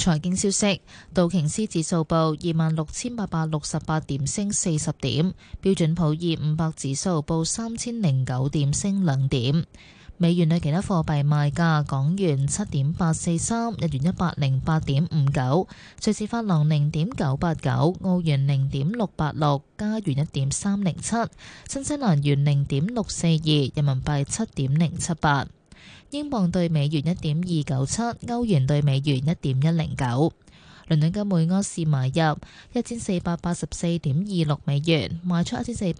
財經消息，道瓊斯指數報26,868點，升40點；標準普爾500指數報3009點，升2點。美元對其他貨幣賣價：港元7.843，日元108.59，瑞士法郎0.989，澳元0.686，加元1.307，新西蘭元0.642，人民幣7.078。英鎊對美元1.297，歐元對美元1.109。倫敦金每安士買入1484.26美元，賣出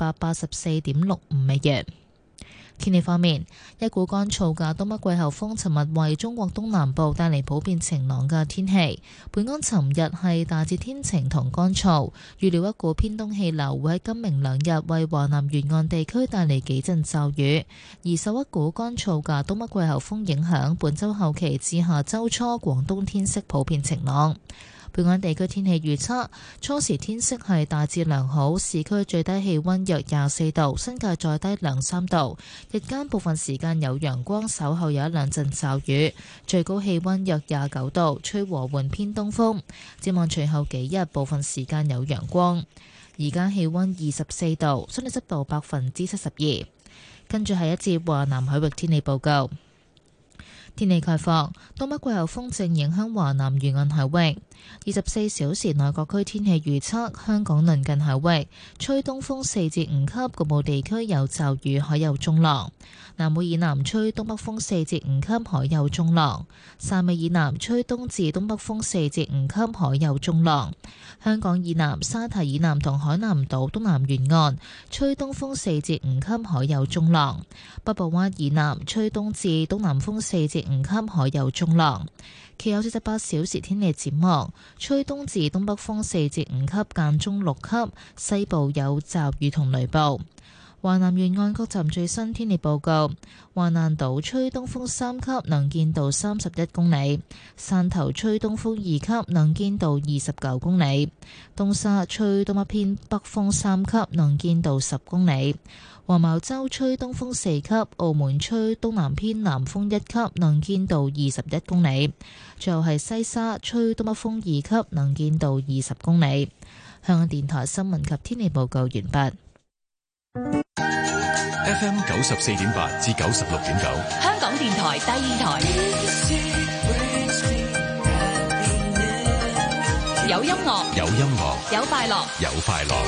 1484.65美元。天氣方面，一股乾燥嘅東北季候風尋日為中國東南部帶嚟普遍晴朗嘅天氣。本港尋日係大致天晴同乾燥，預料一股偏東氣流會喺今明兩日為華南沿岸地區帶嚟幾陣驟雨。而受一股乾燥嘅東北季候風影響，本週後期至下週初廣東天色普遍晴朗。本港地區天氣預測，初時天色係大致良好，市區最低氣溫約24度，新界再低2-3度。日間部分時間有陽光，稍後有一兩陣驟雨，最高氣溫約29度，吹和緩偏東風。展望隨後幾日，部分時間有陽光。而家氣溫24度，相對濕度72%。跟住係一節華南海域天氣報告。天氣概況，東北季候風正影響華南沿岸海域。24小時內各區天氣預測：香港鄰近海域吹東風4至5級，局部地區有驟雨，海有中浪；南澳以南吹東北風4至5級，海有中浪；汕尾以南吹東至東北風4至5級，海有中浪；香港以南、沙堤以南同海南島東南沿岸吹東風4至5級，海有中浪；北部灣以南吹東至東南風4至5級，海有中浪。其後48小時天氣展望，吹東至東北風4至5級，間中6級，西部有驟雨同雷暴。華南沿岸各站最新天氣報告：華南島吹東風3級，能見度31公里；汕頭吹東風2級，能見度29公里；東沙吹東北偏北風3級，能見度10公里；黃茅洲吹東風4級，澳門吹東南偏南風1級，能見度21公里；最後係西沙吹東北風2級，能見度20公里。香港電台新聞及天氣報告完畢。 FM 94.8至96.9， 香港電台第二台，有音樂， 有音樂， 有快樂， 有快樂。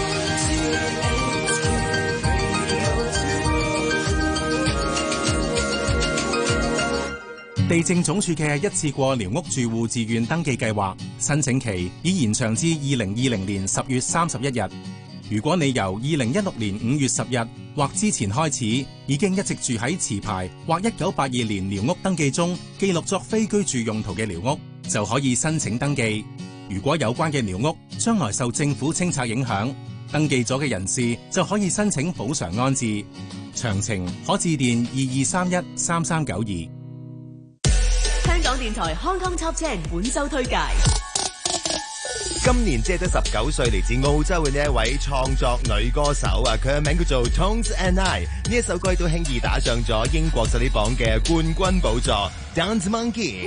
地政總署嘅一次過寮屋住戶自願登記計劃申請期已延長至2020年10月31日。如果你由2016年5月10日或之前開始已經一直住喺持牌或1982年寮屋登記中記錄作非居住用途嘅寮屋，就可以申請登記。如果有關嘅寮屋將來受政府清拆影響，登記咗嘅人士就可以申請補償安置。詳情可致電22313392。 香港電台康康 Top 10本周推介。 今年只係得19歲，嚟自澳洲嘅呢一位創作女歌手啊，佢嘅名叫做 Tones and I。呢一首歌亦都輕易打上咗英國實力榜嘅冠軍寶座。Dance Monkey。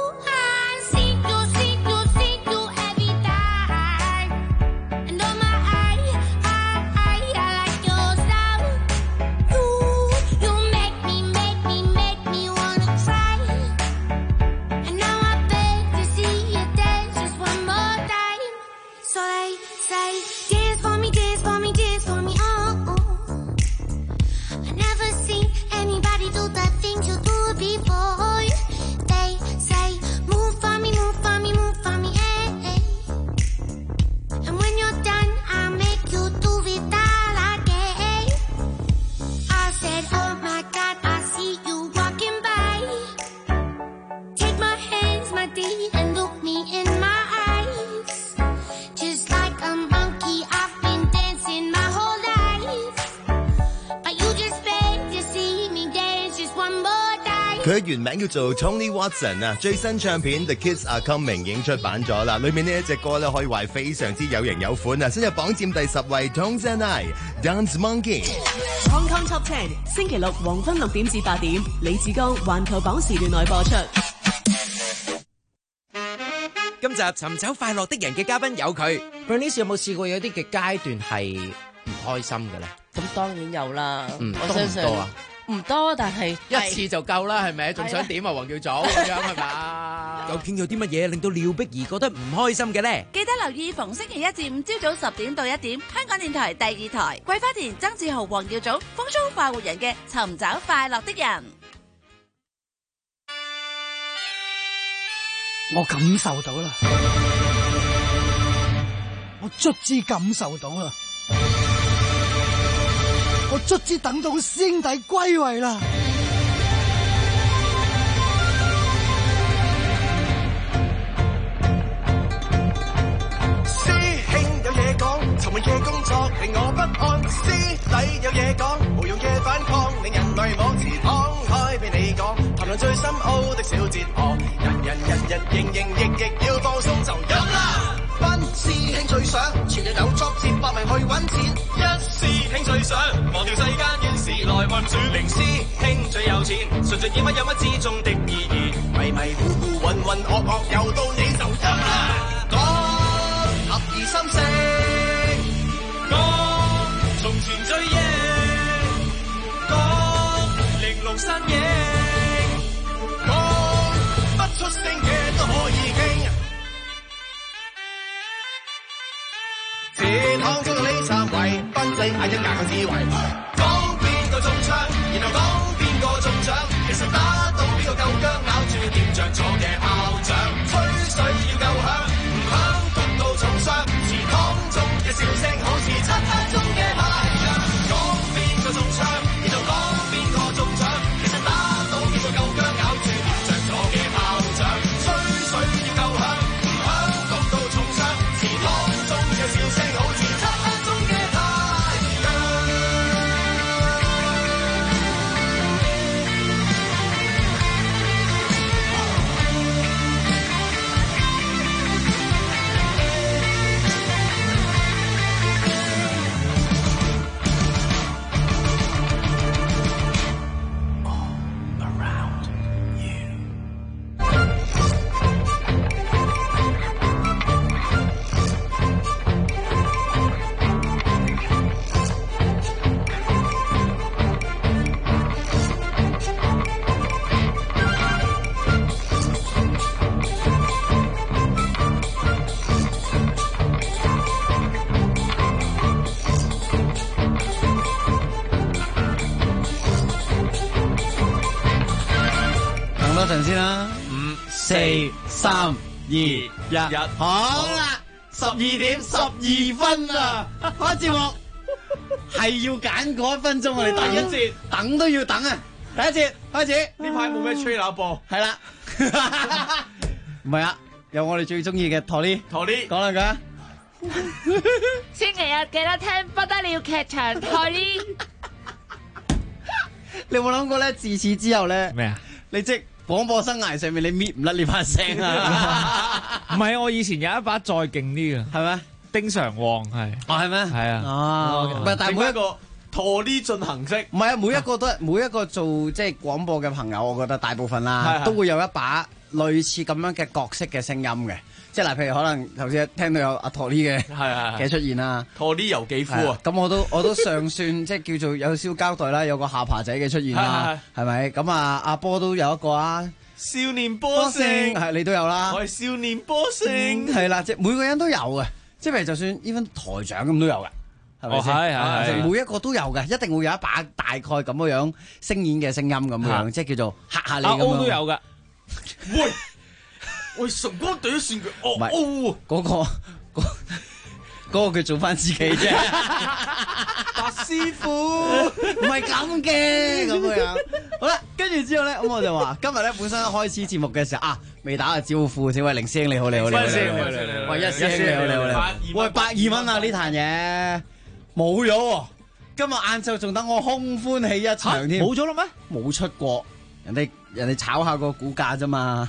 佢嘅原名叫做 Tony Watson 啊，最新唱片 The Kids Are Coming 已經出版咗啦，裏面呢一隻歌咧可以話係非常之有型有款啊，先入榜佔第10位 Tones and I Dance Monkey。 Hong Kong Top 10星期六黃昏6點至8點，李志剛環球榜時段內播出。 今集尋找快樂的人嘅嘉賓有佢。 Bernice 有冇試過有啲嘅階段係唔開心嘅咧？ 咁當然有啦，我多唔相信多啊？ 唔多，但係一次就夠啦，係咪？仲想點啊？黃耀祖咁樣係嘛？ 究竟有啲乜嘢令到廖碧兒覺得唔開心嘅呢？ 記得留意逢星期一至五朝早10點到1點，香港電台第2台桂花田曾志豪、黃耀祖、風騷快活人嘅尋找快樂的人。 我感受到啦，我卒之感受到啦，我卒之等到師兄弟歸位啦。 師兄有嘢講，尋晚嘅工作令我不安。師弟有嘢講，無用嘅反抗令人類網詞敞開俾你講，談論最深奧的小哲學，人營役要放鬆就飲啦。班師兄最想全日有作接百名去揾錢，一師兄最想忘掉世間怨事來運轉，零師兄最有錢，順順演乜有乜之中的意義，迷迷糊糊渾渾噩噩又到你就飲啦。講合二心聲，講從前最英，講玲瓏身影，講不出聲嘅都可以傾。前行中嘅李三位，不理眼一眼嘅智慧，講邊個中槍，然後講邊個中獎，其實打到邊個夠薑，咬住掂着咗嘅炮仗，吹水要夠響，唔響焗到重傷，祠堂中嘅笑聲好似漆黑中嘅太陽，講邊個中槍，然後講邊個中獎，其實打到邊個夠薑，咬住掂着咗嘅炮仗，吹水要夠響，唔響焗到重傷，祠堂中嘅笑聲好似漆黑中嘅太陽。 等多陣先啦，5、4、3、2、1，好啦，12:12啦，開節目係要揀嗰1分鐘，我哋第一節等都要等啊！第一節開始， 呢排冇咩吹喇播， 係啦，唔係啊，有我哋最中意嘅陀呢講兩句啊！ 星期日記得聽不得了劇場台呢。 你有冇諗過咧？自此之後咧， 咩啊？ 你即廣播生涯上面，你搣唔甩呢把聲啊？ 唔係，我以前有一把再勁啲嘅， 係咩？ 丁常旺係， 哦係咩？ 係啊， 哦，唔係，但係每一個陀呢進行式， 唔係啊，每一個都係每一個做即係廣播嘅朋友，我覺得大部分啦，都會有一把類似咁樣嘅角色嘅聲音嘅。即係嗱，譬如可能頭先聽到有阿陀呢嘅出現啦， 陀呢游幾夫啊， 咁我都尚算即係叫做有少少交代啦，有個下巴仔嘅出現啦，係咪？咁啊，阿波都有一個啊， 少年波星係你都有啦， 我係少年波星， 係啦，即係每個人都有嘅，即係譬如就算 even 台長咁都有嘅，係咪先？係每一個都有嘅，一定會有一把大概咁樣樣聲演嘅聲音咁樣，即係叫做嚇下你咁樣。 阿 O 都有㗎，喂，晨光第一線嘅哦， 嗰個佢做翻自己啫， 白師傅唔係咁嘅咁樣。好啦，跟住之後咧，咁我就話今日咧本身開始節目嘅時候啊，未打個招呼，小慧玲師兄你好，你好，你好，喂一師兄你好，你好，你好，喂120蚊啊呢壇嘢冇咗喎，今日晏晝仲等我空歡喜一場添， 冇咗啦咩？ 冇出過，人哋炒下個股價啫嘛。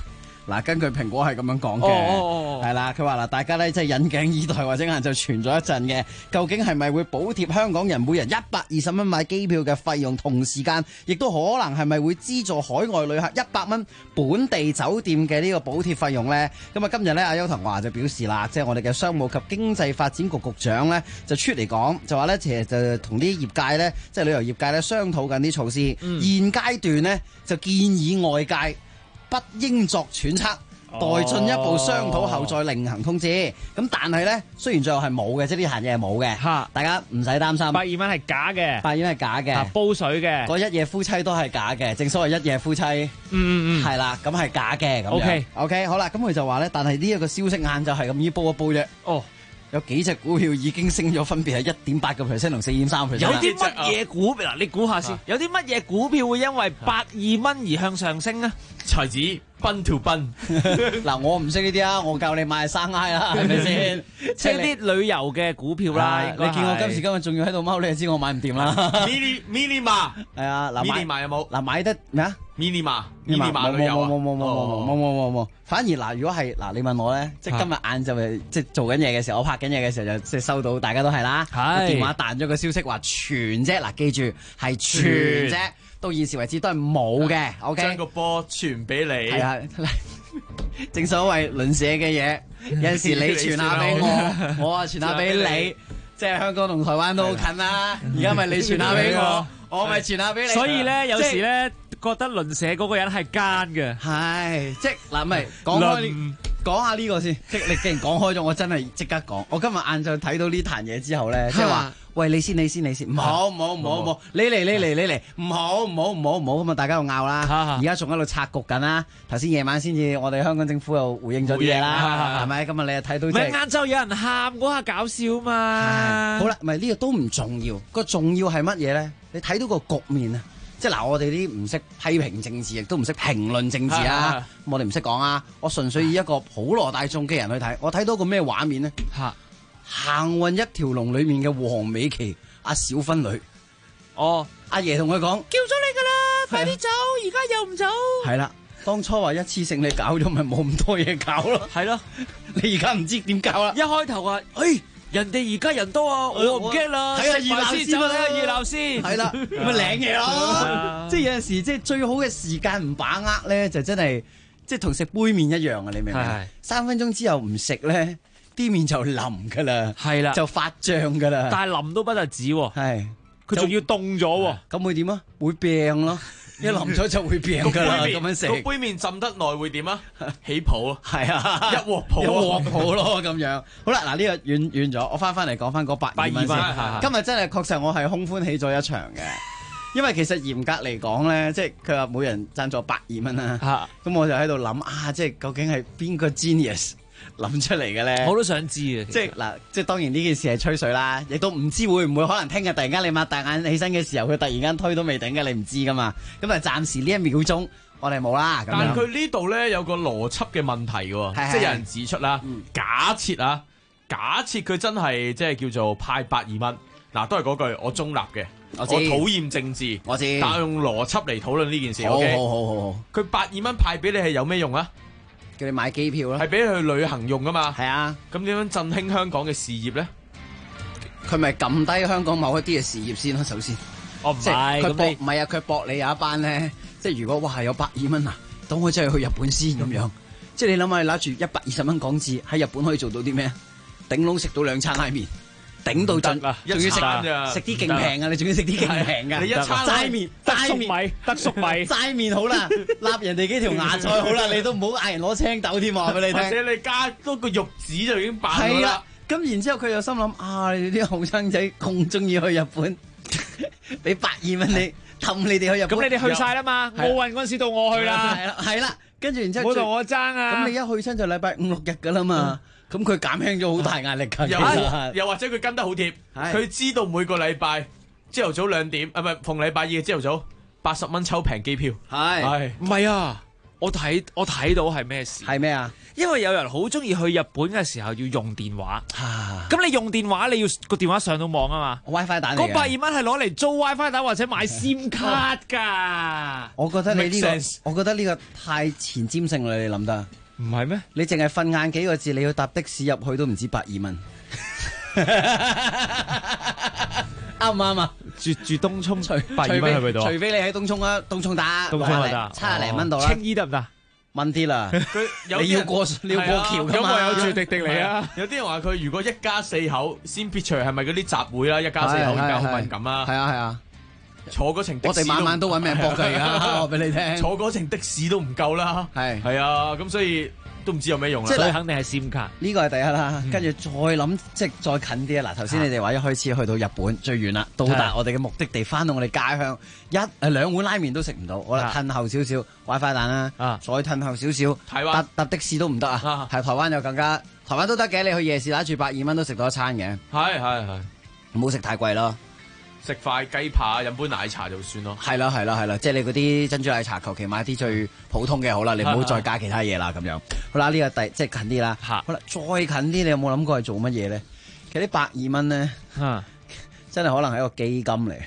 嗱，根據蘋果係咁樣講嘅，係啦，佢話嗱，大家咧即係引頸以待，或者晏就傳咗一陣嘅，究竟係咪會補貼香港人每人120蚊買機票嘅費用，同時間亦都可能係咪會資助海外旅客100蚊本地酒店嘅呢個補貼費用呢？咁啊，今日咧阿邱騰華就表示啦，即係我哋嘅商務及經濟發展局局長咧就出嚟講，就話咧其實就同啲業界咧，即係旅遊業界咧商討緊啲措施，現階段呢，就建議外界不應作揣測，待進一步商討後再另行通知。咁但係咧，雖然最後係冇嘅，即係呢閒嘢係冇嘅，大家唔使擔心。 120蚊係假嘅 ，120蚊係假嘅， 煲水嘅， 嗰一夜夫妻都係假嘅，正所謂一夜夫妻，係啦，咁係假嘅。咁OK，好啦，咁佢就話咧，但係呢一個消息晏晝係咁依煲一煲啫。有幾隻股票已經升咗，分別係1.8% 同4.3%。 有啲乜嘢股嗱？你估下先，有啲乜嘢股票會因為120蚊而向上升啊？ 才子奔條奔嗱，我唔識呢啲啊，我教你買生挨啦，係咪先？ 即係啲旅遊嘅股票啦。 你見我今時今日仲要喺度踎，你就知我買唔掂啦。 Minima 係啊，嗱 ，Minima 有冇？ 嗱，買得咩啊 ？Minima 旅遊冇。 反而嗱，如果係嗱，你問我咧，即係今日晏晝即係做緊嘢嘅時候，我拍緊嘢嘅時候就即係收到，大家都係啦。電話彈咗個消息話全啫，嗱，記住係全啫。到現時為止都係冇嘅，OK。 將個波傳俾你。 係啊，正所謂鄰舍嘅嘢，有陣時你傳下俾我，我啊傳下俾你，即係香港同台灣都好近啦。而家咪你傳下俾我，我咪傳下俾你。 所以咧，有時咧覺得鄰舍嗰個人係奸嘅。 係，即係嗱，咪講下呢個先。即係你既然講開咗，我真係即刻講。我今日晏晝睇到呢壇嘢之後咧，即係話。喂，你先，唔好，你嚟，唔好，咁啊，大家又拗啦，而家仲喺度拆局緊啦。頭先夜晚先至，我哋香港政府又回應咗啲嘢啦，係咪？今日你又睇到， 咪晏晝有人喊嗰下搞笑嘛？ 好啦，唔係呢個都唔重要，個重要係乜嘢咧？你睇到個局面啊，即係嗱，我哋啲唔識批評政治，亦都唔識評論政治啊，我哋唔識講啊，我純粹以一個普羅大眾嘅人去睇，我睇到個咩畫面咧？行運一條龍裏面嘅黃美琪阿小分女，阿爺同佢講叫咗你噶啦，快啲走，而家又唔走。 係啦，當初話一次性你搞咗，咪冇咁多嘢搞咯。 係咯， 你而家唔知點搞啦。 一開頭話，人哋而家人多啊，我唔驚啦。 睇下熱鬧先， 睇下熱鬧先。 係啦，咪領嘢咯。即係有陣時，即係最好嘅時間唔把握咧，就真係即係同食杯麵一樣啊！你明唔明？3分鐘之後唔食咧。啲面就腍噶啦， 係啦， 就發脹噶啦。 但係腍都不得止， 係佢仲要凍咗， 咁會點啊？會病咯，一腍咗就會病噶啦。咁樣食個杯麵浸得耐會點啊？起泡啊， 係啊， 一鑊泡咯咁樣。好啦，嗱呢個遠咗，我翻嚟講翻嗰120蚊先。今日真係確實我係空歡喜咗一場嘅，因為其實嚴格嚟講咧，即係佢話每人贊助120蚊啦，咁我就喺度諗啊，即係究竟係邊個 genius？諗出嚟嘅咧， 我都想知啊！ 即係嗱，即係當然呢件事係吹水啦，亦都唔知會唔會可能聽日突然間你擘大眼起身嘅時候，佢突然間推都未頂嘅，你唔知噶嘛。咁但係暫時呢1秒鐘我哋冇啦。 但係佢呢度咧有個邏輯嘅問題嘅，即係有人指出啦，假設佢真係即係叫做派120蚊，嗱都係嗰句我中立嘅，我討厭政治， 我知， 但係用邏輯嚟討論呢件事。 好， 佢120蚊派俾你係有咩用啊？ 叫你買機票咯， 係俾你去旅行用噶嘛？ 係啊， 咁點樣振興香港嘅事業咧？ 佢咪撳低香港某一啲嘅事業先咯，首先。 唔係， 佢搏唔係啊？佢搏你有一班咧，即係如果哇有120蚊啊，等我真係去日本先咁樣。即係你諗下，你攞住120蚊港紙喺日本可以做到啲咩？頂籠食到2餐拉麵。頂到盡，仲要食啲勁平啊！你仲要食啲勁平噶， 你一餐齋麵、 得粟米、 齋麵好啦，立人哋幾條芽菜好啦，你都唔好嗌人攞青豆添，話俾你聽。 或者你加多個玉子就已經爆咗啦。 係啊，咁然之後佢又心諗啊，你哋啲後生仔咁中意去日本，俾120蚊你氹你哋去日本， 咁你哋去晒啦嘛？奧運嗰陣時到我去啦， 係啦，跟住然之後唔好同我爭啊！ 咁你一去親就禮拜5、6日噶啦嘛。咁佢減輕咗好大壓力㗎， 又或者佢跟得好貼，佢知道每個禮拜朝頭早2點，唔係逢禮拜2嘅朝頭早80蚊抽平機票， 係唔係啊？ 我睇到係咩事？ 係咩啊？ 因為有人好中意去日本嘅時候要用電話，咁你用電話你要個電話上到網啊嘛 ，WiFi 蛋嚟嘅。 嗰120蚊係攞嚟租 WiFi 蛋或者買 SIM 卡㗎。 我覺得你呢個，我覺得呢個太前瞻性啦，你諗得？ 唔係咩？ 你淨係瞓晏幾個字，你要搭的士入去都唔止120蚊。啱唔啱啊？ 住東涌120蚊係咪到？ 除非你喺東涌啊，東涌打70零蚊到啦。 青衣得唔得？ 問啲啦，你要過橋㗎嘛？ 有住迪尼啊！有啲人話佢如果一家4口先撇除係咪嗰啲集會啦，一家4口而家好敏感啊！ 係啊， 坐嗰程的士， 我哋晚晚都揾命搏㗎而家，我俾你聽。 坐嗰程的士都唔夠啦，係啊，咁所以都唔知有咩用啦。 所以肯定係 SIM 卡， 呢個係第一啦。跟住再諗，即係再近啲啊！嗱，頭先你哋話一開始去到日本最遠啦，到達我哋嘅目的地，翻到我哋家鄉2碗拉麵都食唔到，我哋褪後少少 WiFi 蛋啦，再褪後少少， 台灣搭的士都唔得啊！係台灣又更加，台灣都得嘅，你去夜市打住120蚊都食到一餐嘅。 係， 唔好食太貴咯。 食塊雞扒，飲杯奶茶就算咯。 係啦，即係你嗰啲珍珠奶茶，求其買啲最普通嘅好啦，你唔好再加其他嘢啦咁樣。好啦，呢個即係近啲啦。好啦，再近啲，你有冇諗過係做乜嘢咧？其實啲120蚊咧，真係可能係一個基金嚟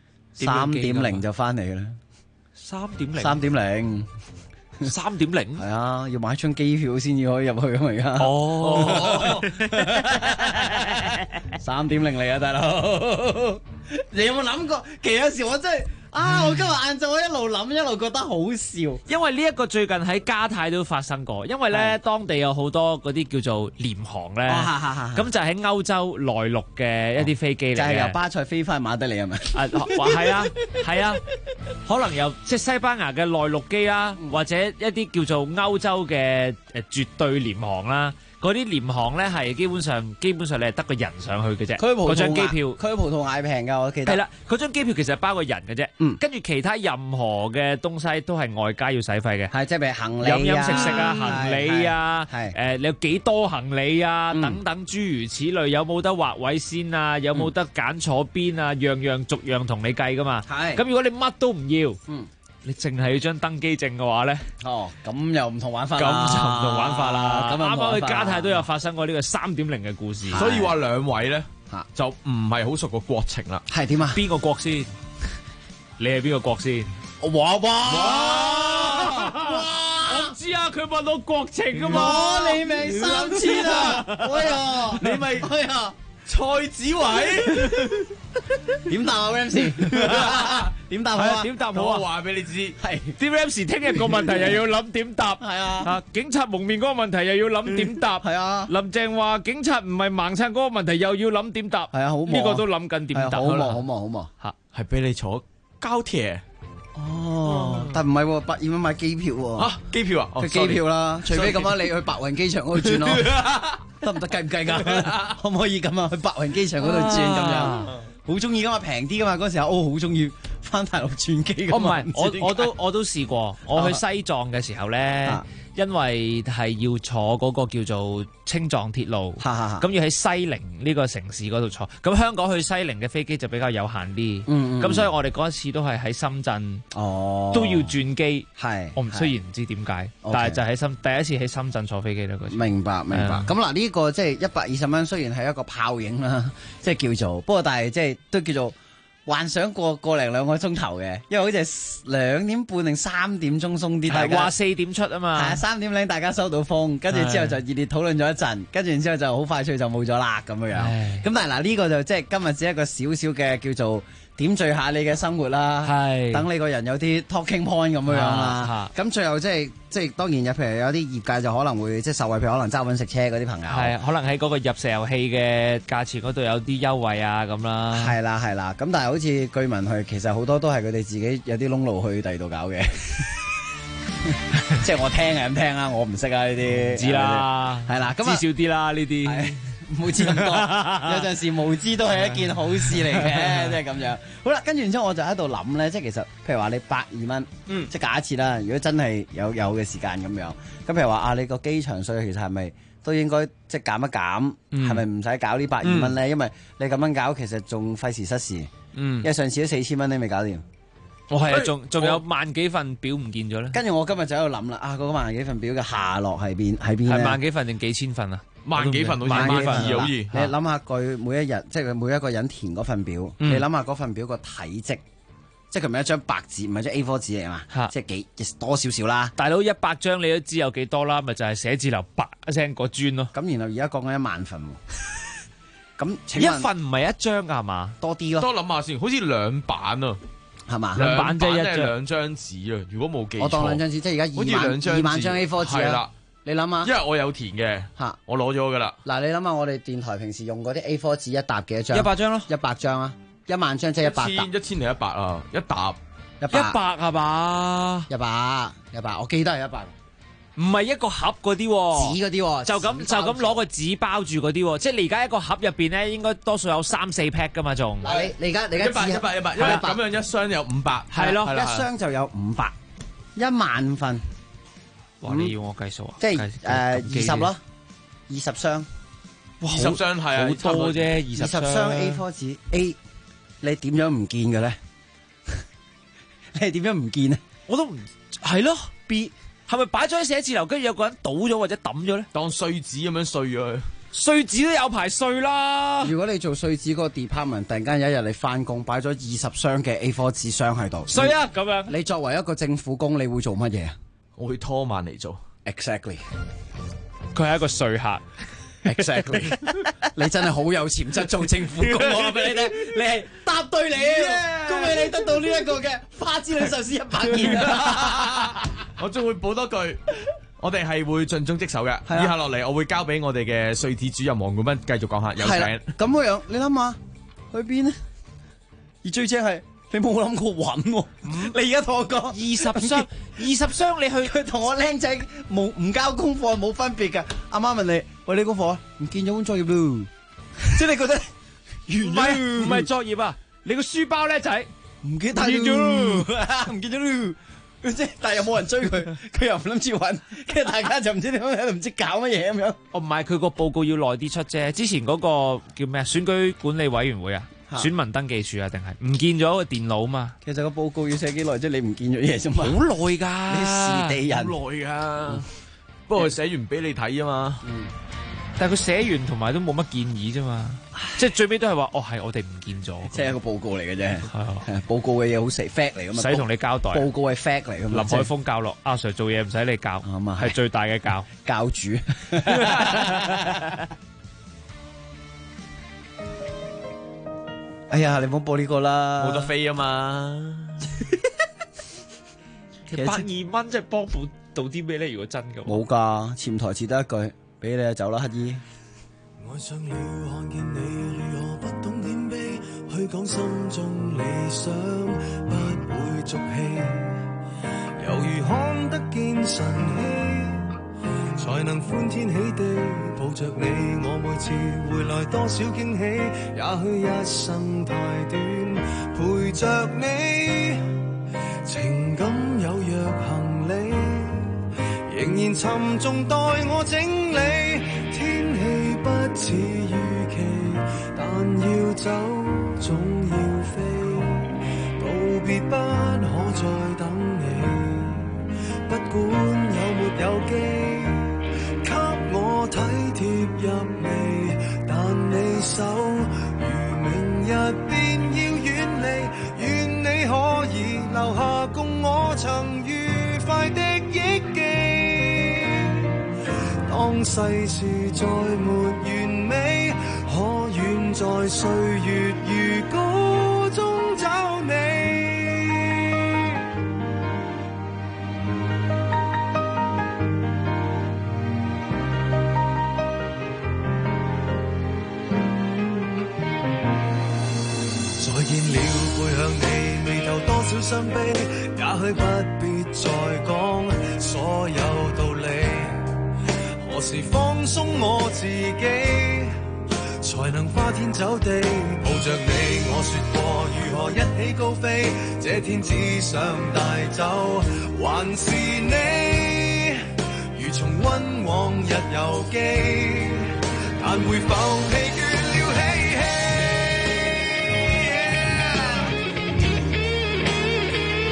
，3.0就翻嚟嘅啦。3.0 係啊，要買張機票先至可以入去啊嘛而家。3.0嚟啊，大佬！你有冇諗過？其實有時我真係我今日晏晝我一路諗一路覺得好笑， 因為呢一個最近喺加泰都發生過，因為咧當地有好多嗰啲叫做廉航咧，咁就喺歐洲內陸嘅一啲飛機嚟嘅， 就係由巴塞飛翻馬德里係咪？ 係啊，可能由即係西班牙嘅內陸機啦，或者一啲叫做歐洲嘅絕對廉航啦。嗰啲廉航咧係基本上你係得個人上去嘅啫，嗰張機票佢葡萄牙平㗎，我記得。 係啦，嗰張機票其實係包個人嘅啫，跟住其他任何嘅東西都係外加要使費嘅， 係即係譬如行李飲食啊、行李啊，你有幾多行李啊等等諸如此類，有冇得劃位先啊？有冇得揀坐邊啊？樣樣逐樣同你計㗎嘛。咁如果你乜都唔要，你淨係要張登機證嘅話咧， 咁又唔同玩法啦。 咁就唔同玩法啦。啱啱去加泰都有發生過呢個3.0嘅故事， 所以話兩位咧就唔係好熟個國情啦。 係點啊？ 邊個國先？你係邊個國先？ 哇！ 我唔知啊，佢問我國情啊嘛。 攞你命3000啊！哎呀， 你咪蔡子偉點答啊 Ramsey？ 點答好啊？ 點答好啊？ 我話俾你知， 係啲 Ramsey 聽日個問題又要諗點答， 係啊， 警察蒙面嗰個問題又要諗點答， 係啊， 林鄭話警察唔係盲撐嗰個問題又要諗點答， 係啊，好忙， 呢個都諗緊點答， 好忙嚇，係俾你坐高鐵。 但唔係喎，120蚊買機票喎。 機票啊？ 佢機票啦，除非咁樣你去白雲機場嗰度轉咯，得唔得？計唔計㗎？可唔可以咁啊？去白雲機場嗰度轉咁樣，好中意㗎嘛，平啲㗎嘛。嗰時候好中意翻大陸轉機㗎嘛。 唔係，我都試過。我去西藏嘅時候咧，因為係要坐嗰個叫做青藏鐵路，咁要喺西寧呢個城市嗰度坐。咁香港去西寧嘅飛機就比較有限啲，咁所以我哋嗰一次都係喺深圳，都要轉機。我雖然唔知點解，但係就喺第一次喺深圳坐飛機啦。嗰次明白。咁嗱，呢個即係120蚊，雖然係一個泡影啦，即係叫做，不過但係即係都叫做。幻想過個零2個鐘頭嘅，因為好似係2點半定3點鐘鬆啲，大家話4點出啊嘛， 係3點零大家收到風，跟住之後就熱烈討論咗一陣，跟住然之後就好快脆就冇咗啦咁樣。咁但係嗱呢個就即係今日只係一個少少嘅叫做點綴下你嘅生活啦，等你個人有啲 talking point 咁樣啦。咁最後即係當然有譬如有啲業界就可能會即係受惠，譬如可能揸穩食車嗰啲朋友， 可能喺嗰個入石油氣嘅價錢嗰度有啲優惠啊咁啦。 係啦，咁但係好似據聞其實好多都係佢哋自己有啲窿路去第二度搞嘅。即係我聽係咁聽啊，我唔識啊呢啲。 唔知啦，係啦，咁知少啲啦呢啲。 唔好知咁多，有陣時無知都係一件好事嚟嘅，即係咁樣。好啦，跟住然之後我就喺度諗咧，即係其實譬如話你120蚊，即係假設啦，如果真係有嘅時間咁樣，咁譬如話你個機場稅其實係咪都應該即係減一減？係咪唔使搞呢120蚊咧？因為你咁樣搞其實仲費時失事。因為上次都4000蚊你未搞掂。 我係啊，仲有萬幾份表唔見咗咧。 跟住我今日就喺度諗啦，嗰個萬幾份表嘅下落喺邊咧？ 係萬幾份定幾千份啊？ 萬幾份好似萬幾份好似。 你諗下佢每一日，即係佢每一個人填嗰份表，你諗下嗰份表個體積。即係佢唔係一張白紙，唔係張 A4 紙嚟嘛，即係幾多少少啦。 大佬100張你都知有幾多啦，咪就係寫字樓啪一聲個磚咯。 咁然後而家講緊1萬份喎，咁一份唔係一張㗎係嘛？ 多啲咯。 多諗下先，好似2版啊， 係嘛 ？2版即係 2張紙啊！如果冇記錯， 我當2張紙，即係而家2萬張 A4 紙啦。你諗下， 因為我有填嘅，我攞咗㗎啦。 嗱，你諗下我哋電台平時用嗰啲 A4 紙一沓幾多張 ？100張咯 ，100張啊！1萬張即係100沓，1000 定100啊？一沓 100係嘛 ？100，我記得係100， 唔係一個盒嗰啲紙嗰啲， 就咁攞個紙包住嗰啲，即係你而家一個盒入邊咧，應該多數有3-4 pack 噶嘛，仲你而家 100，因為咁樣一箱有500， 係咯， 一箱就有500，1萬份， 哇！你要我計數啊？ 即係20咯，20箱 ，20箱係啊， 好多啫，20 箱 A4 紙 A。你點樣唔見嘅咧？你係點樣唔見啊？ 我都唔係咯。B 係咪擺咗喺寫字樓，跟住有個人倒咗或者抌咗咧？ 當碎紙咁樣碎咗佢， 碎紙都有排碎啦。 如果你做碎紙嗰個 department，突然間有一日你翻工，擺咗20箱嘅 A4 紙箱喺度， 碎啊咁樣。 你作為一個政府工，你會做乜嘢啊？ 我會拖慢嚟做。 Exactly， 佢係一個說客。 Exactly， 你真係好有潛質做政府工，我話俾你聽，你係答對你啊！恭喜你得到呢一個嘅花之女壽司100件。 我仲會補多句，我哋係會盡忠職守嘅。以下落嚟，我會交俾我哋嘅稅紙主任黃冠斌繼續講下。有請。 咁嘅樣，你諗下去邊呢？而最正係。你冇諗過揾喎？你而家同我講 20箱，你去佢同我僆仔唔交功課冇分別㗎。阿媽問你：喂，你功課唔見咗本作業咯？即係你覺得唔係作業啊？你個書包咧仔唔記得咗，唔見咗咯。即係但係又冇人追佢，佢又唔諗住揾，跟住大家就唔知點樣喺度唔知搞乜嘢咁樣。 唔係佢個報告要耐啲出啫。之前嗰個叫咩啊？選舉管理委員會啊？選民登記處啊，定係唔見咗個電腦嘛？ 其實個報告要寫幾耐啫？你唔見咗嘢啫嘛？ 好耐㗎， 你是地人， 好耐㗎。不過佢寫完俾你睇啊嘛。 但係佢寫完同埋都冇乜建議啫嘛。即係最尾都係話，係我哋唔見咗。 即係一個報告嚟嘅啫。係報告嘅嘢好死 fact 嚟㗎嘛。 使同你交代。 報告係 fact 嚟㗎嘛。 林海峰教落阿 Sir 做嘢唔使你教，係最大嘅教主。哎呀，你唔好播呢個啦， 冇得飛啊嘛！ 其實120蚊真係幫到啲咩咧？如果真嘅， 冇㗎，潛台詞得一句，俾你就走啦，乞衣。 愛上了看見你如何不懂謙卑，去講心中理想不會俗氣，猶如看得見晨曦，才能歡天喜地抱着你。我每次回來多少驚喜，也許一生太短，陪着你，情感有若行李，仍然沉重待我整理。天氣不似預期，但要走總要飛，道別不可再等你，不管有沒有機，給我體貼入微，但你手如明日便要遠離，願你可以留下共我曾愉快的憶記。當世事再沒完美，可遠在歲月如歌中找你。再見了，背向你，眉頭多少傷悲，也許不必再講所有道理。何時放鬆我自己，才能花天酒地抱着你？我說過如何一起高飛，這天只想帶走還是你，如重溫往日遊記，但會否疲倦了嬉戲？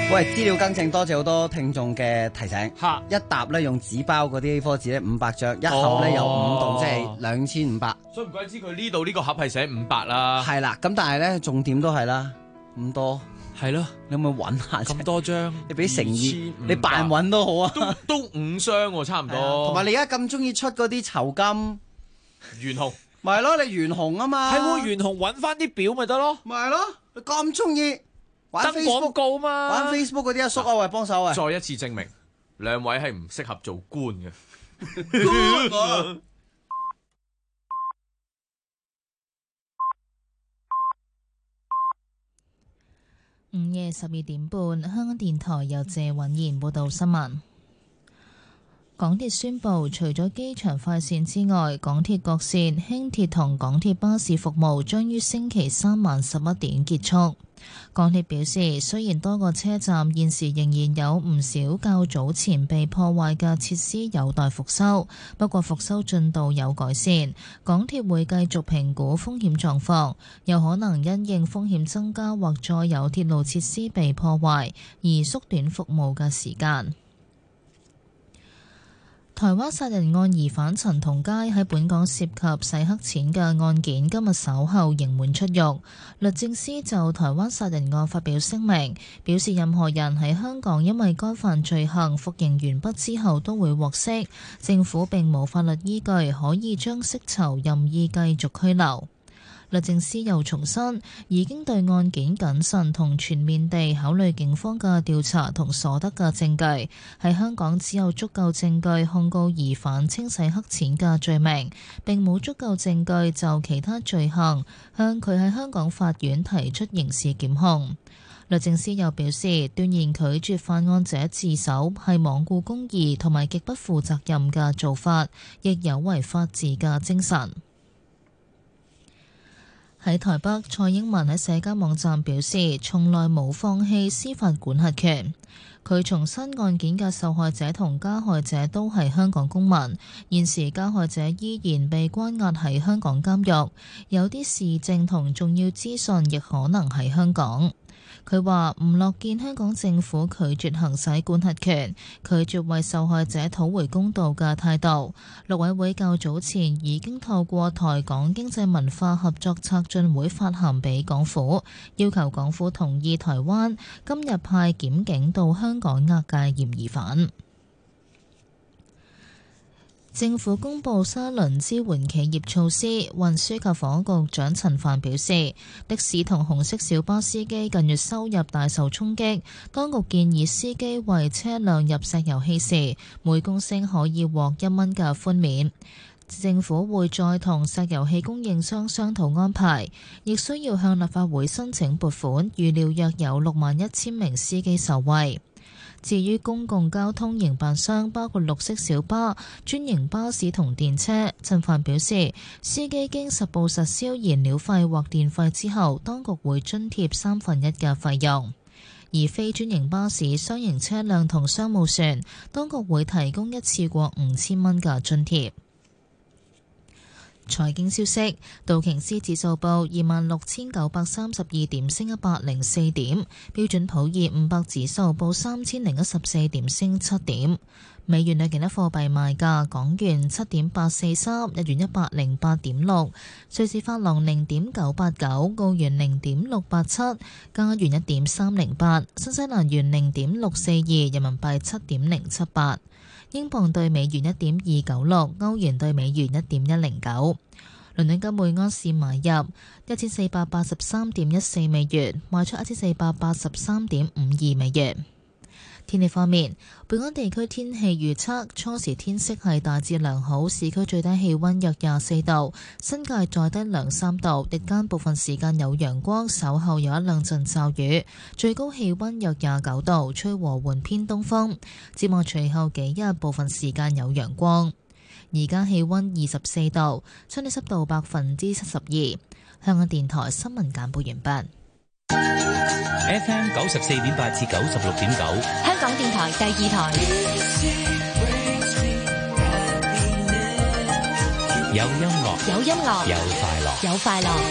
喂，資料更正，多謝好多聽眾嘅提醒。一沓咧用紙包嗰啲 A4 紙咧500張，一盒咧有5棟，即係2500。 所以唔怪之佢呢度呢個盒係寫500啦。 係啦，咁但係咧重點都係啦，咁多係咯， 你可唔可以揾下咁多張？ 你俾誠意，你扮揾都好啊。 都5箱喎，差唔多。 同埋你而家咁中意出嗰啲酬金， 袁紅咪係咯，你袁紅啊嘛。 係喎，袁紅揾翻啲表咪得咯。 咪係咯，你咁中意。玩 Facebook 告嘛， 玩 Facebook 嗰啲阿叔啊，喂，幫手啊！ 再一次證明兩位係唔適合做官嘅。 午夜12點半，香港電台由謝允賢報道新聞。港鐵宣布，除咗機場快線之外，港鐵各線、輕鐵同港鐵巴士服務將於星期三晚11點結束。港鐵表示，雖然多個車站現時仍然有唔少較早前被破壞嘅設施有待復修，不過復修進度有改善。港鐵會繼續評估風險狀況，有可能因應風險增加或再有鐵路設施被破壞而縮短服務嘅時間。台灣殺人案疑犯陳同佳喺本港涉及洗黑錢嘅案件，今日稍後刑滿出獄。律政司就台灣殺人案發表聲明，表示任何人喺香港因為該犯罪行服刑完畢之後都會獲釋，政府並無法律依據可以將釋囚任意繼續拘留。律政司又重申，已經對案件謹慎同全面地考慮警方嘅調查同所得嘅證據，喺香港只有足夠證據控告疑犯清洗黑錢嘅罪名，並冇足夠證據就其他罪行向佢喺香港法院提出刑事檢控。律政司又表示，斷然拒絕犯案者自首係罔顧公義同埋極不負責任嘅做法，亦有違法治嘅精神。喺台北，蔡英文喺社交網站表示，從來冇放棄司法管轄權。佢重申案件嘅受害者同加害者都係香港公民，現時加害者依然被關押喺香港監獄，有啲事證同重要資訊亦可能喺香港。佢話唔樂見香港政府拒絕行使管轄權，拒絕為受害者討回公道嘅態度。陸委會較早前已經透過台港經濟文化合作策進會發函俾港府，要求港府同意台灣今日派檢警到香港押解嫌疑犯。政府公布新一輪支援企業措施，運輸及房屋局長陳帆表示，的士同紅色小巴司機近月收入大受衝擊，當局建議司機為車輛入石油氣時，每公升可以獲1蚊嘅寬免。政府會再同石油氣供應商商討安排，亦需要向立法會申請撥款，預料約有61000名司機受惠。至於公共交通營辦商，包括綠色小巴、專營巴士同電車，陳帆表示，司機經實報實銷燃料費或電費之後，當局會津貼1/3嘅費用。而非專營巴士、商營車輛同商務船，當局會提供一次過5000蚊嘅津貼。財經消息，道瓊斯指數報26,932點，升104點；標準普爾500指數報3014點，升7點。美元對其他貨幣賣價：港元7.843，日元108.6，瑞士法郎0.989，澳元0.687，加元1.308，新西蘭元0.642，人民幣7.078。英鎊對美元1.296，歐元對美元1.109。倫敦金每安士買入1483.14美元，賣出1483.52美元。天氣方面，本港地區天氣預測，初時天色係大致良好，市區最低氣溫約24度，新界再低2-3度，日間部分時間有陽光，稍後有一兩陣驟雨，最高氣溫約29度，吹和緩偏東風。展望隨後幾日部分時間有陽光。而家氣溫24度，相對濕度72%。香港電台新聞簡報完畢。 FM 94.8至96.9， 香港電台第2台。 有音樂， 有音樂， 有快樂， 有快樂。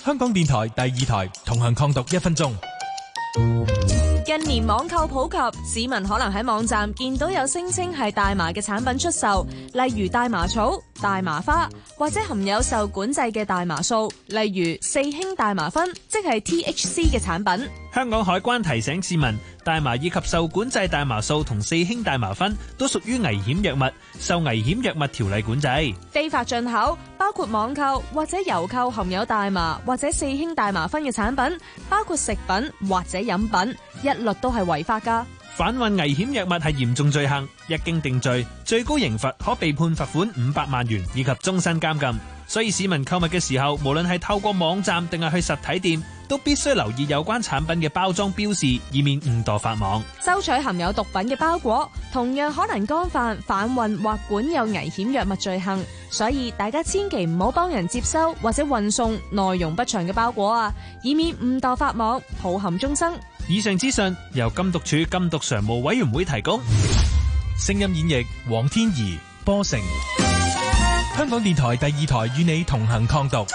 香港電台第2台同行抗毒1分鐘。 近年網購普及，市民可能喺網站見到有聲稱係大麻嘅產品出售，例如大麻草、大麻花，或者含有受管制嘅大麻素，例如4氫大麻酚，即係 THC 嘅產品。 香港海關提醒市民，大麻以及受管制大麻素同4氫大麻酚都屬於危險藥物，受危險藥物條例管制。 非法進口包括網購或者郵購含有大麻或者4氫大麻酚嘅產品，包括食品或者飲品，一律都係違法㗎。 販運危險藥物係嚴重罪行，一經定罪，最高刑罰可被判罰款500萬元以及終身監禁。所以市民購物嘅時候，無論係透過網站定係去實體店，都必須留意有關產品嘅包裝標示，以免誤墮法網。 收取含有毒品嘅包裹，同樣可能干犯販運或管有危險藥物罪行。所以大家千祈唔好幫人接收或者運送內容不詳嘅包裹啊，以免誤墮法網，抱憾終生。 以上資訊由禁毒處禁毒常務委員會提供。 聲音演繹黃天怡、波成。香港電台第2台與你同行抗毒。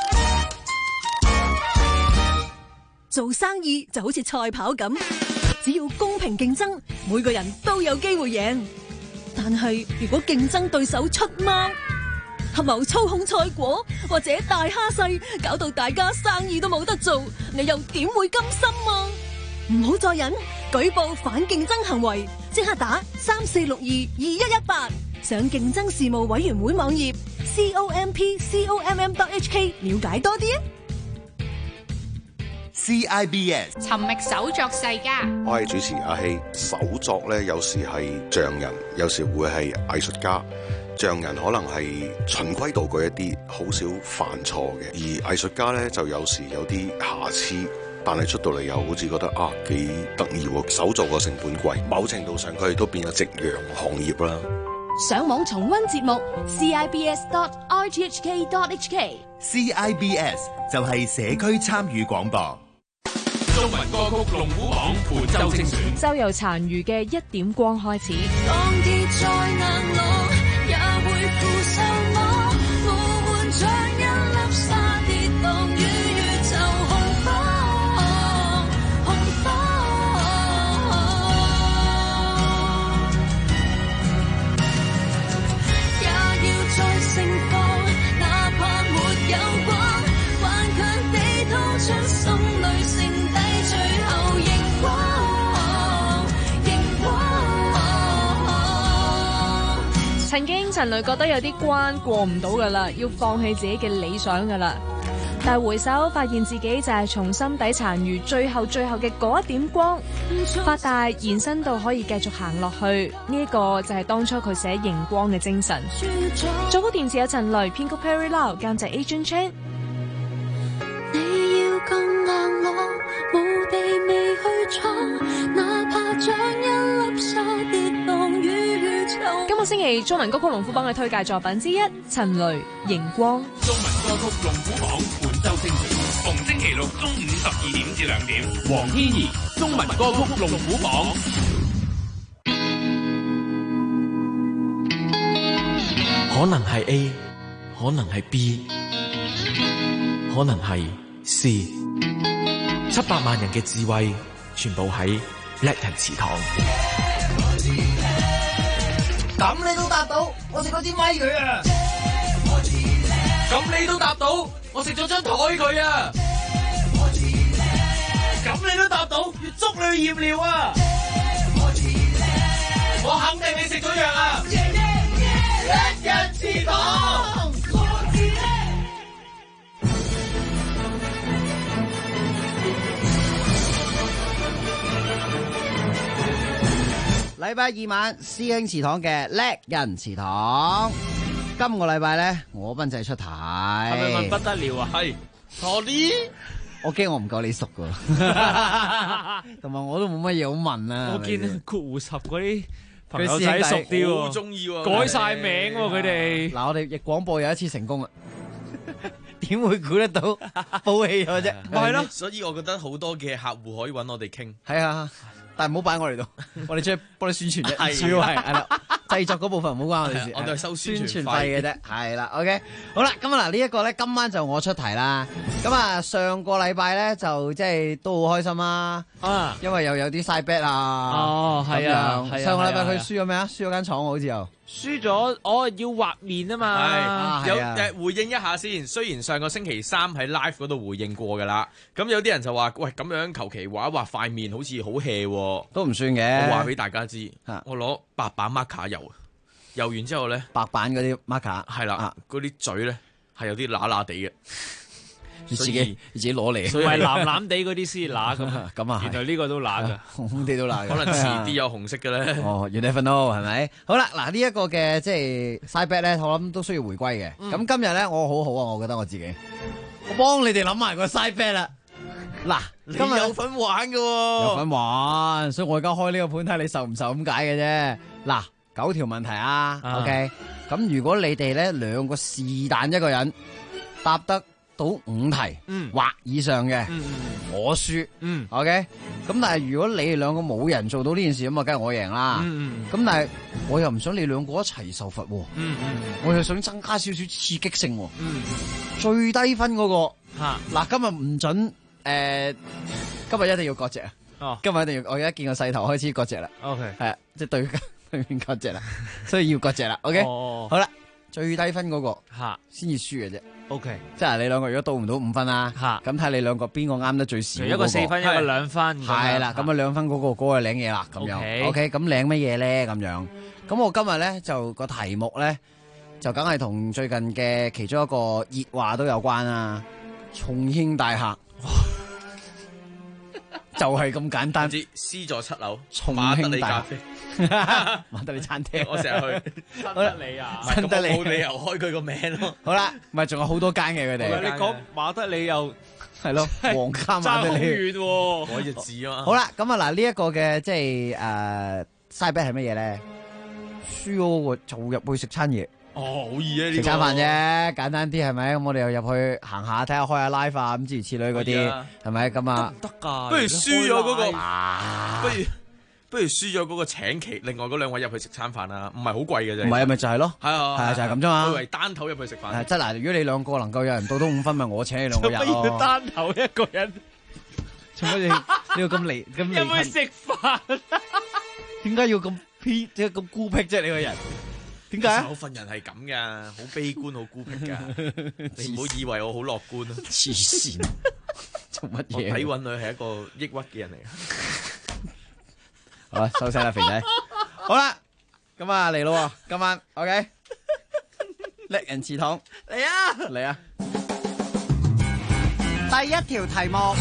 做生意就好似賽跑咁，只要公平競爭，每個人都有機會贏。但係如果競爭對手出貓、合謀操控賽果或者大蝦細，搞到大家生意都冇得做，你又點會甘心啊？唔好再忍，舉報反競爭行為，即刻打34622118，上競爭事務委員會網頁 compcomm.hk 了解多啲啊 ！CIBS 尋覓手作世家， 我係主持阿希。手作咧，有時係匠人，有時會係藝術家。匠人可能係循規蹈矩一啲，好少犯錯嘅；而藝術家咧，就有時有啲瑕疵，但係出到嚟又好似覺得啊幾得意喎。手作個成本貴，某程度上佢哋都變咗夕陽行業啦。 上網重溫節目 CIBS.RTHK.HK CIBS 就係社區參與廣播。 中文歌曲龍虎榜本周精選， 就由殘餘嘅一點光開始。 當跌在硬路，也會負受我，無門像一粒沙跌宕於宇宙洪荒，洪荒。也要再盛放，哪怕沒有光，頑強地吐出心裏剩低最後熒光，熒光。 曾經陳雷覺得有啲關過唔到噶啦，要放棄自己嘅理想噶啦，但回首發現自己就係從心底殘餘最後嘅嗰一點光，發大延伸到可以繼續行落去，呢一個就係當初佢寫熒光嘅精神。作曲填詞有陳雷，編曲 Perry Lau， 監製 Adrian Chan。 你要更硬朗，無地未去闖，哪怕像一粒沙跌宕於宇宙。 今個星期中文歌曲龍虎榜嘅推介作品之一，陳雷熒光。 中文歌曲龍虎榜本周精選，逢星期六中午12點至2點，黃天怡中文歌曲龍虎榜。 可能係 A， 可能係 B， 可能係 C。700萬人嘅智慧，全部喺叻人祠堂。 咁你都答到，我食咗支咪佢啊！ 咁你都答到，我食咗張台佢啊！咁你都答到，要捉你去驗尿啊！我肯定你食咗藥啊！叻人祠堂。 禮拜二晚師兄祠堂嘅叻人祠堂，今個禮拜咧我斌仔出題，係咪問不得了啊？係，Tony， 我驚我唔夠你熟噶，同埋我都冇乜嘢好問啊。 我見括弧10嗰啲朋友仔熟啲喎， 好中意喎， 改晒名喎佢哋。 嗱，我哋譯廣播有一次成功啊，點會估得到？報氣咗啫， 咪係咯。所以我覺得好多嘅客戶可以揾我哋傾。 係啊。但係唔好擺我嚟度，我哋出去幫你宣傳啫。 係主要係啦。 製作嗰部分唔好關我哋事， 我哋係收宣傳費嘅啫。係啦，OK， 好啦，咁啊嗱，呢一個咧今晚就我出題啦。咁啊上個禮拜咧就即係都好開心啦，因為又有啲 side bet 啊。 哦，係啊， 上個禮拜佢輸咗咩啊？輸咗間廠好似又。 輸咗，我要畫面啊嘛。 係有回應一下先。雖然上個星期三喺 live 嗰度回應過噶啦，咁有啲人就話：喂，咁樣求其畫一畫塊面，好似好 hea 喎。 都唔算嘅。 我話俾大家知，我攞白板 marker 油完之後咧， 白板嗰啲 marker 係啦，嗰啲嘴咧係有啲乸乸地嘅。 你自己攞嚟， 唔係藍藍地嗰啲先乸咁。 咁啊， 原來呢個都乸噶， 紅紅地都乸。 可能遲啲有紅色嘅咧。 哦，you never know，係咪？好啦，嗱呢一個嘅即係 side bet 咧，我諗都需要回歸嘅。咁今日咧，我好好啊，我覺得我自己，我幫你哋諗埋個 side bet 啦。嗱，今日有份玩嘅， 有份玩，所以我而家開呢個盤睇你受唔受咁解嘅啫。嗱，9條問題啊 ，OK。咁如果你哋咧兩個是但一個人答得到5題或以上嘅，我輸，OK。咁但係如果你哋兩個冇人做到呢件事咁啊，梗係我贏啦。咁但係我又唔想你兩個一齊受罰，我又想增加少少刺激性。最低分嗰個嗱，今日唔准今日一定要割席啊！今日一定要，我而家見個勢頭開始割席啦。OK， 係啊，即係對面割席啦，所以要割席啦。OK， 好啦，最低分嗰個先至輸嘅啫。OK， 即係你兩個如果到唔到5分啦，咁睇你兩個邊個啱得最少。一個4分，一個2分。 係啦，咁啊2分嗰個就領嘢啦，咁樣。OK， 咁領乜嘢咧？咁樣。咁我今日咧就個題目咧就梗係同最近嘅其中一個熱話都有關啦。重慶大廈就係咁簡單。 C 座7樓， 重馬德里慶大咖啡。 馬德里餐廳， 我成日去。 新德里啊， 新德里冇理由開佢個名咯。 好啦，咪仲有好多間嘅佢哋。 你講馬德里又係咯，皇家馬德里。 爭好遠喎， 我亦知啊嘛。 好啦，咁啊嗱，呢一個嘅即係side bet係乜嘢咧？輸嗰個就入去食餐嘢。 哦，好易啊！ 食餐飯啫，簡單啲係咪？咁我哋又入去行下，睇下開下 live 啊，咁諸如此類嗰啲，係咪咁啊？ 得㗎， 不如輸咗嗰個，不如輸咗嗰個請其另外嗰2位入去食餐飯啊，唔係好貴嘅啫。 唔係啊，咪就係咯。 係啊， 就係咁啫嘛。 佢為單頭入去食飯。 即係嗱，如果你兩個能夠有人到5分，咪我請你兩個入咯。 做乜要單頭一個人？ 做乜你要咁離咁離？ 有冇食飯？ 點解要咁偏即係咁孤僻啫？你個人？點解？ 有份人係咁噶，好悲觀，好孤僻噶。你唔好以為我好樂觀啊！ 黐線，做乜嘢？ 我底蘊佢係一個抑鬱嘅人嚟。 好啦，收聲啦，肥仔。好啦，咁啊嚟咯，今晚 OK， 叻人祠堂嚟啊，嚟啊！第一條題目。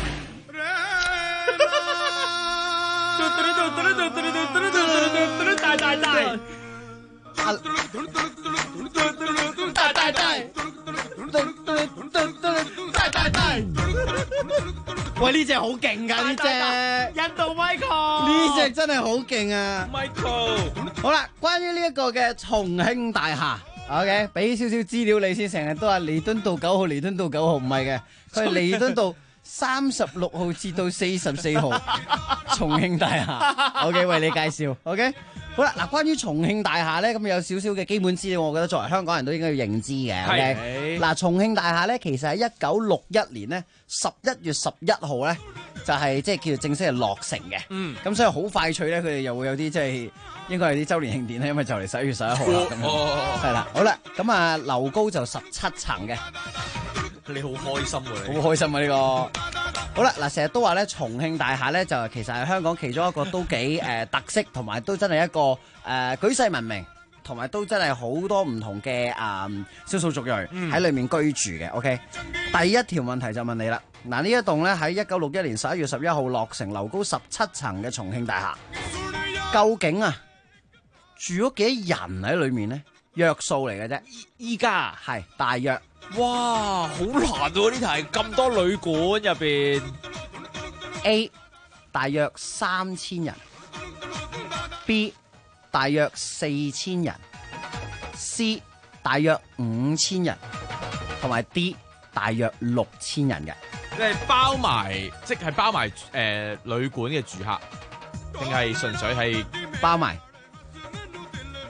喂，呢隻好勁噶，呢隻印度 Michael， 呢隻真係好勁啊 ！Michael， 好啦，關於呢一個嘅重慶大廈 ，OK， 俾少少資料你先，成日都話彌敦道9號，彌敦道9號唔係嘅，佢係彌敦道36號至到44號重慶大廈 ，OK， 為你介紹 ，OK。好啦，嗱，關於重慶大廈咧，咁有少少嘅基本資料，我覺得作為香港人都應該要認知嘅。OK，嗱，重慶大廈咧，其實喺1961年咧11月11號咧，就係即係叫做正式係落成嘅。咁所以好快脆咧，佢哋又會有啲即係應該係啲週年慶典咧，因為就嚟11月11號啦。係啦，好啦，咁啊樓高就17層嘅。 你好開心喎！ 好開心啊呢個。好啦，嗱，成日都話咧，重慶大廈咧就其實係香港其中一個都幾特色，同埋都真係一個舉世聞名，同埋都真係好多唔同嘅少數族裔喺裏面居住嘅。OK， 第一條問題就問你啦。嗱，呢一棟咧喺1961年11月11號落成，樓高17層嘅重慶大廈，究竟啊住咗幾多人喺裏面咧？約數嚟嘅啫，依家係大約。 哇，好難喎呢題，咁多旅館入邊。 A 大約3000人 ，B 大約4000人 ，C 大約5000人，同埋 D 大約6000人嘅。 你係包埋，即係包埋旅館嘅住客，定係純粹係包埋？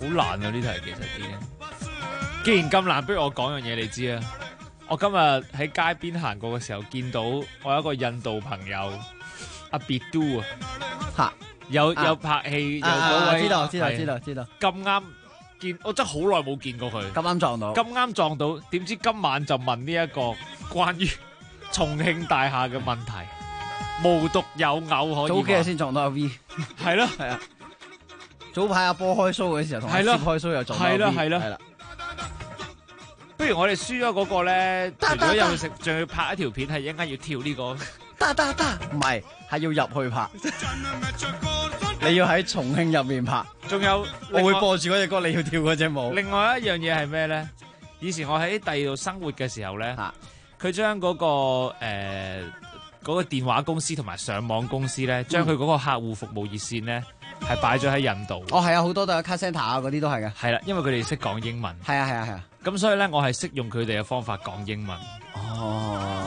好難啊！呢題其實已經，既然咁難，不如我講樣嘢你知啊！我今日喺街邊行過嘅時候，見到我有一個印度朋友阿 Bidu 啊， 嚇有拍戲，有嗰位知道。 咁啱見，我真係好耐冇見過佢，咁啱撞到，點知今晚就問呢一個關於重慶大廈嘅問題，無獨有偶可以。 早幾日先撞到阿 V， 係咯， 係啊。早排阿波開 show 嘅時候，同阿 Chip 開 show 又撞到 V， 係啦。 不如我哋輸咗嗰個咧，除咗有食，仲要拍一條片，係應該要跳呢個。 唔係，係要入去拍。你要喺重慶入面拍。 仲有， 我會播住嗰隻歌，你要跳嗰隻舞。 另外一樣嘢係咩咧？以前我喺第二度生活嘅時候咧，佢將嗰個嗰個電話公司同埋上網公司咧，將佢嗰個客戶服務熱線咧，係擺咗喺印度。 哦，係啊，好多都有 call center 啊，嗰啲都係嘅。 係啦，因為佢哋識講英文。 係啊。 咁所以咧，我係識用佢哋嘅方法講英文。 哦，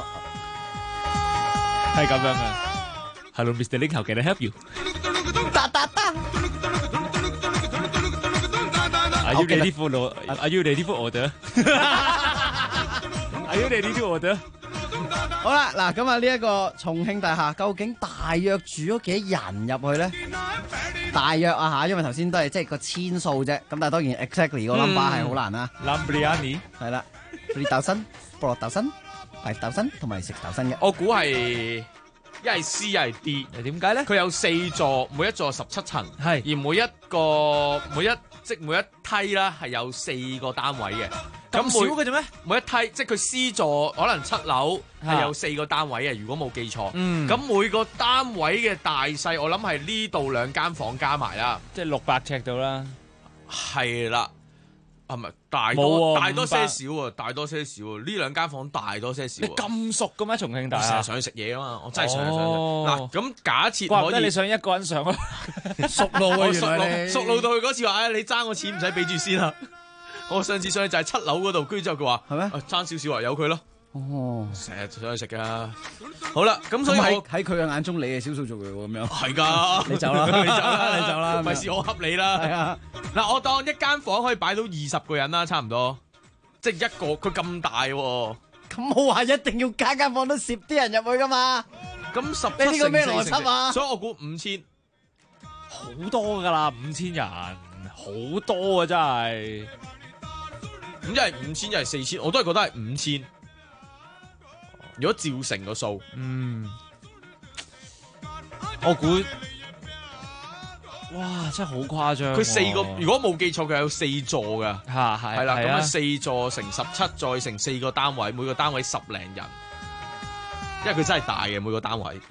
係咁樣嘅。Hello, Mr. Ling, how can I help you? Are you ready for order? Are you ready to order? 好啦，嗱，咁啊，呢一個重慶大廈究竟大約住咗幾多人入去咧？大約啊嚇，因為頭先都係即係個千數啫，咁但係當然 exactly 個 number 係好難啦。 Lambriani 係啦，3,000、4,000、5,000同埋6,000嘅。 我估係一係 C 一係 D， 點解咧？ 佢有4座，每一座17層， 係而每一梯啦係有4個單位嘅。 咁少嘅啫咩？ 每一梯即係佢 C 座可能7樓係有4個單位嘅，如果冇記錯。咁每個單位嘅大細，我諗係呢度2間房加埋啦， 即係600尺度啦。 係啦，係咪大多些少啊？大多些少啊！呢2間房大多些少。 你咁熟嘅咩？重慶大廈成日上去食嘢啊嘛！我真係上去。嗱，咁假設可以， 你想一個人上啊？ 熟路啊，原來熟路到佢嗰次話，你爭我錢唔使俾住先啦。我上次上去就係7樓嗰度，跟住之後佢話係咩？爭少少啊，由佢咯。哦，成日上去食噶。好啦，咁所以喺佢嘅眼中，你係少數族裔喎，咁樣。 係㗎， 你走啦，你走啦， 費事我恰你啦。係啊，嗱，我當一間房可以擺到20個人啦，差唔多。即係一個，佢咁大喎。 咁我話一定要間房都攝啲人入去㗎嘛。 咁17 你呢個咩邏輯啊？ 所以我估5000， 好多㗎啦，5000人，好多啊真係。 咁一係5000，一係4000，我都係覺得係5000。如果照成個數， 我估，哇，真係好誇張。 佢4個，如果冇記錯，佢有4座㗎。係啦，咁樣4座乘17，再乘4個單位，每個單位10零人，因為佢真係大嘅每個單位。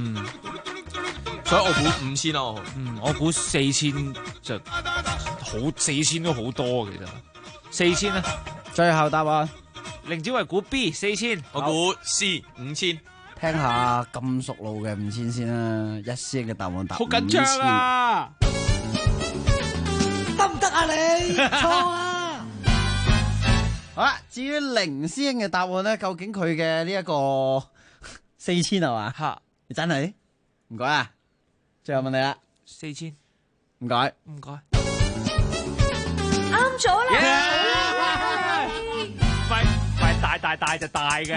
所以我估5000咯。 我估4000就好，4000都好多其實。4000啊， 最後答案， 凌子維估 B 4000， 我估 C 5000。 聽下咁熟路嘅5000先啦，一聲嘅答案答。 好緊張啊！ 得唔得啊你？錯啊！好啦，至於凌師兄嘅答案咧，究竟佢嘅呢一個4000係嘛？ 吓， 你真係？唔該啊！最後問你啦 ，4000， 唔該， 唔該。 啱咗啦！ 快大就大嘅。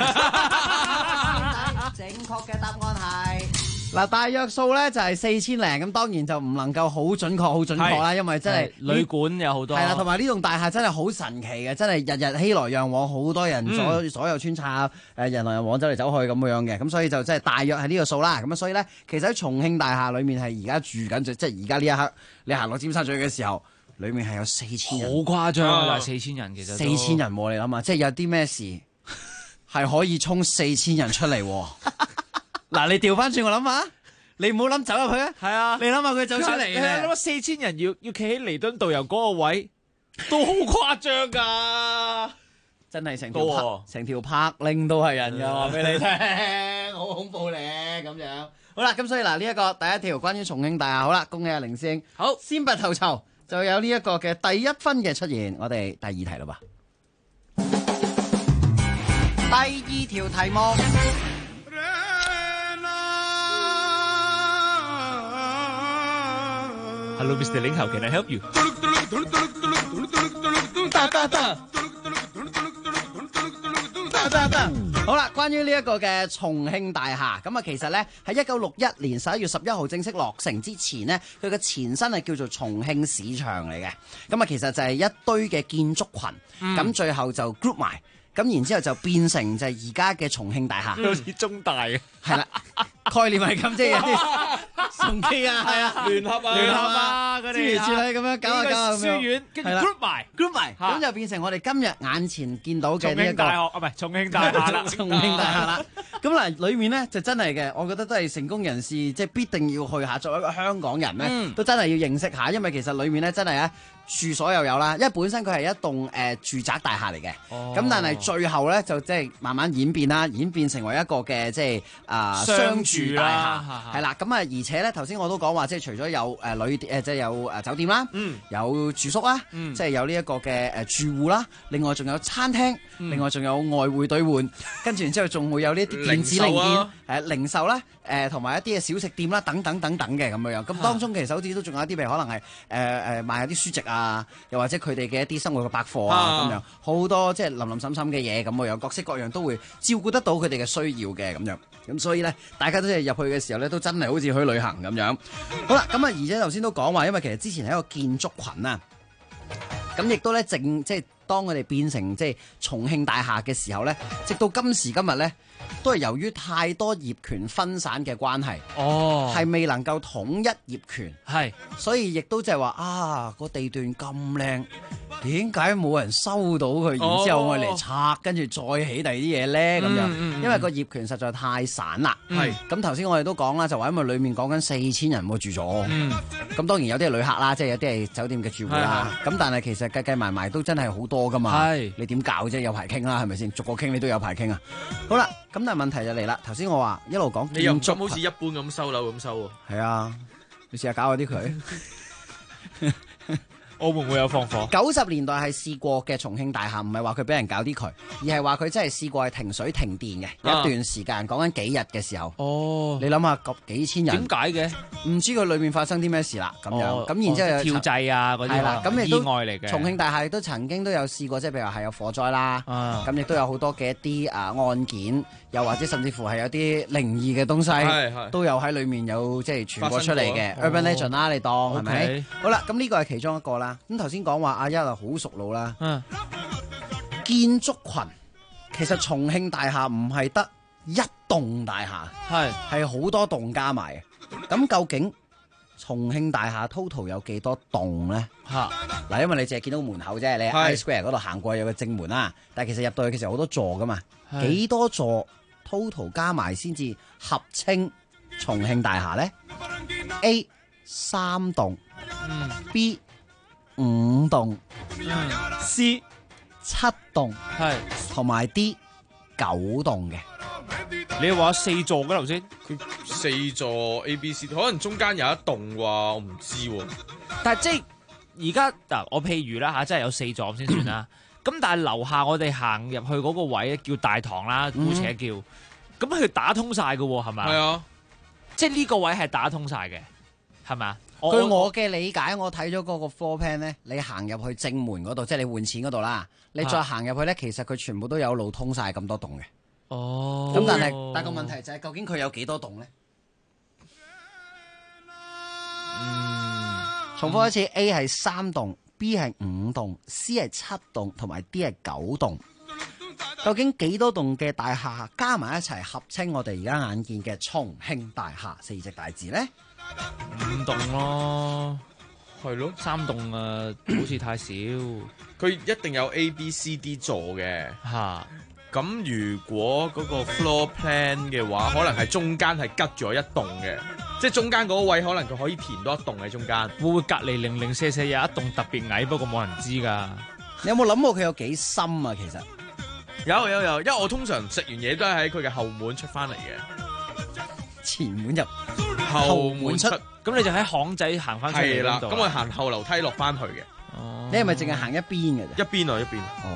正確嘅答案係嗱，大約數咧就係4000零，咁當然就唔能夠好準確啦，因為真係旅館有好多係啦，同埋呢棟大廈真係好神奇嘅，真係日日熙來攘往，好多人所有穿插人來人往走嚟走去咁樣嘅，咁所以就真係大約係呢個數啦。咁啊，所以咧其實喺重慶大廈裏面係而家住緊，即係而家呢一刻你行落尖沙咀嘅時候，裏面係有4000人， 好誇張啊！4000人其實 4000人喎，你諗下，即係有啲咩事係可以衝4000人出嚟？嗱，你調翻轉我諗下，你唔好諗走入去啊！係啊，你諗下佢走出嚟， 你諗下4000人要企喺彌敦道由嗰個位，都好誇張噶， 真係成條柏令都係人噶，話俾你聽，好恐怖咧咁樣。好啦，咁所以嗱呢一個第一條關於重慶大廈，好啦，恭喜阿凌師兄，好先拔頭籌，就有呢一個嘅第1分嘅出現。我哋第2題啦吧，第2條題目。 Hello, Mr. Ling, how can I help you？ 好啦，關於呢一個嘅重慶大廈，咁啊其實呢，喺1961年11月11號正式落成之前呢，佢嘅前身係叫做重慶市場嚟嘅。咁啊其實就係一堆嘅建築群，咁最後就 group 埋，咁然之後就變成就係而家嘅重慶大廈， 好似中大嘅， 係啦，概念係咁，即係有啲崇基啊，係啊，聯合啊，諸如此類咁樣搞下搞下咁樣， 書院跟住 group 埋， 咁就變成我哋今日眼前見到嘅呢一個大學啊，唔係重慶大廈啦， 重慶大廈啦。咁嗱，裡面咧就真係嘅，我覺得都係成功人士即係必定要去下。作為一個香港人咧，都真係要認識下，因為其實裡面咧真係住所又有啦，因為本身佢係一棟住宅大廈嚟嘅，咁但係最後咧就即係慢慢演變啦，演變成為一個嘅即係商住大廈，係啦，咁而且咧頭先我都講話，即係除咗有即係有酒店啦，有住宿啦，即係有呢一個嘅住戶啦，另外仲有餐廳，另外仲有外匯兌換，跟住然之後仲會有呢啲電子零件零售啦，同埋一啲嘅小食店啦，等等嘅咁樣。咁當中其實好似都仲有一啲譬如可能係賣一啲書籍啊，又或者佢哋嘅一啲生活嘅百貨啊咁樣，好多即係林林沈沈嘅嘢咁樣，各式各樣都會照顧得到佢哋嘅需要嘅咁樣。咁所以咧，大家都係入去嘅時候咧，都真係好似去旅行咁樣。好啦，咁而且頭先都講話，因為其實之前係一個建築群啊，咁亦都咧即係當佢哋變成即係重慶大廈嘅時候咧，直到今時今日咧，都係由於太多業權分散嘅關係，係未能夠統一業權，所以亦都即係話個地段咁靚，點解冇人收到佢，然之後我嚟拆，跟住再起第二啲嘢咧咁樣？因為個業權實在太散啦。咁頭先我哋都講啦，就話因為裡面講緊4000人住咗，咁當然有啲係旅客啦，即係有啲係酒店嘅住戶啦。咁但係其實計埋都真係好多噶嘛。你點搞啫？有排傾啦，係咪先？逐個傾你都有排傾啊。好啦，咁但係問題就嚟啦。頭先我話一路講建築，你又唔好似一般咁收樓咁收喎。係啊，你試下搞下啲佢。 澳門會有放火。 90年代係試過嘅重慶大廈，唔係話佢俾人搞啲佢，而係話佢真係試過係停水停電嘅一段時間，講緊幾日嘅時候。你諗下幾千人， 點解嘅？ 唔知佢裏面發生啲咩事啦。咁樣咁然之後跳掣啊嗰啲，係啦，咁亦都意外嚟嘅。 重慶大廈都曾經都有試過，即係譬如話係有火災啦，咁亦都有好多嘅一啲案件，又或者甚至乎係有啲靈異嘅東西，都有喺裏面有即係傳播出嚟嘅 urban legend 啦，你當係咪？好啦，咁呢個係其中一個啦。咁頭先講話阿一啊好熟路啦，建築群其實重慶大廈唔係得一棟大廈，係好多棟加埋嘅。咁究竟重慶大廈 total 有幾多棟咧？嗱，因為你淨係見到門口啫，你喺 I Square 嗰度行過有個正門啦，但係其實入到去其實好多座噶嘛，幾多座 total 加埋先至合稱重慶大廈咧？A 3棟，B 5棟，C 7棟，同埋 D 9棟嘅。 你話4座嘅頭先， 佢4座 A、B、C， 可能中間有一棟啩，我唔知喎。 但係即係而家嗱，我譬如啦嚇，真係有4座先算啦。咁但係樓下我哋行入去嗰個位叫大堂啦，姑且叫，咁佢打通晒嘅喎，係咪？係啊，即係呢個位係打通晒嘅，係咪啊？ 據我嘅理解，我睇咗嗰個 floor plan 咧，你行入去正門嗰度，即係你換錢嗰度啦，你再行入去咧，其實佢全部都有路通晒咁多棟嘅。咁但係個問題就係究竟佢有幾多棟咧？重複一次 ，A 係3棟，B 係5棟，C 係7棟，同埋 D 係9棟。究竟幾多棟嘅大廈加埋一齊合稱我哋而家眼見嘅重慶大廈4隻大字咧 ？5棟咯， 係咯 ，3棟啊，好似太少。 佢一定有 A、B、C、D 座嘅嚇。咁如果嗰個 floor plan 嘅話，可能係中間係吉咗一棟嘅，即係中間嗰個位可能佢可以填多一棟喺中間。 會唔會隔離零零舍舍有一棟特別矮，不過冇人知㗎？ 你有冇諗過佢有幾深啊？其實有，因為我通常食完嘢都係喺佢嘅後門出翻嚟嘅， 前門入， 後門出。 咁你就喺巷仔行翻出嚟嗰度。 係啦，咁我行後樓梯落翻去嘅。 你係咪淨係行一邊嘅啫？ 一邊。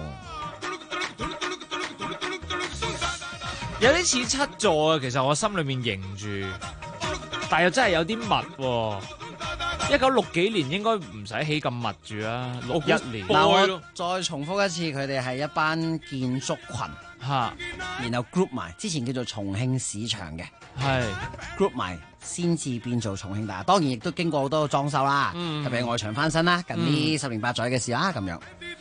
有啲似7座啊，其實我心裏面認住，但係又真係有啲密喎。 1960幾年應該唔使起咁密住啦，61年。 嗱，我再重複一次，佢哋係一班建築群嚇， 然後 group 埋，之前叫做重慶市場嘅， 係 group 埋先至變做重慶大廈。當然亦都經過好多裝修啦，特別係外牆翻新啦，近呢10年8載嘅事啦，咁樣。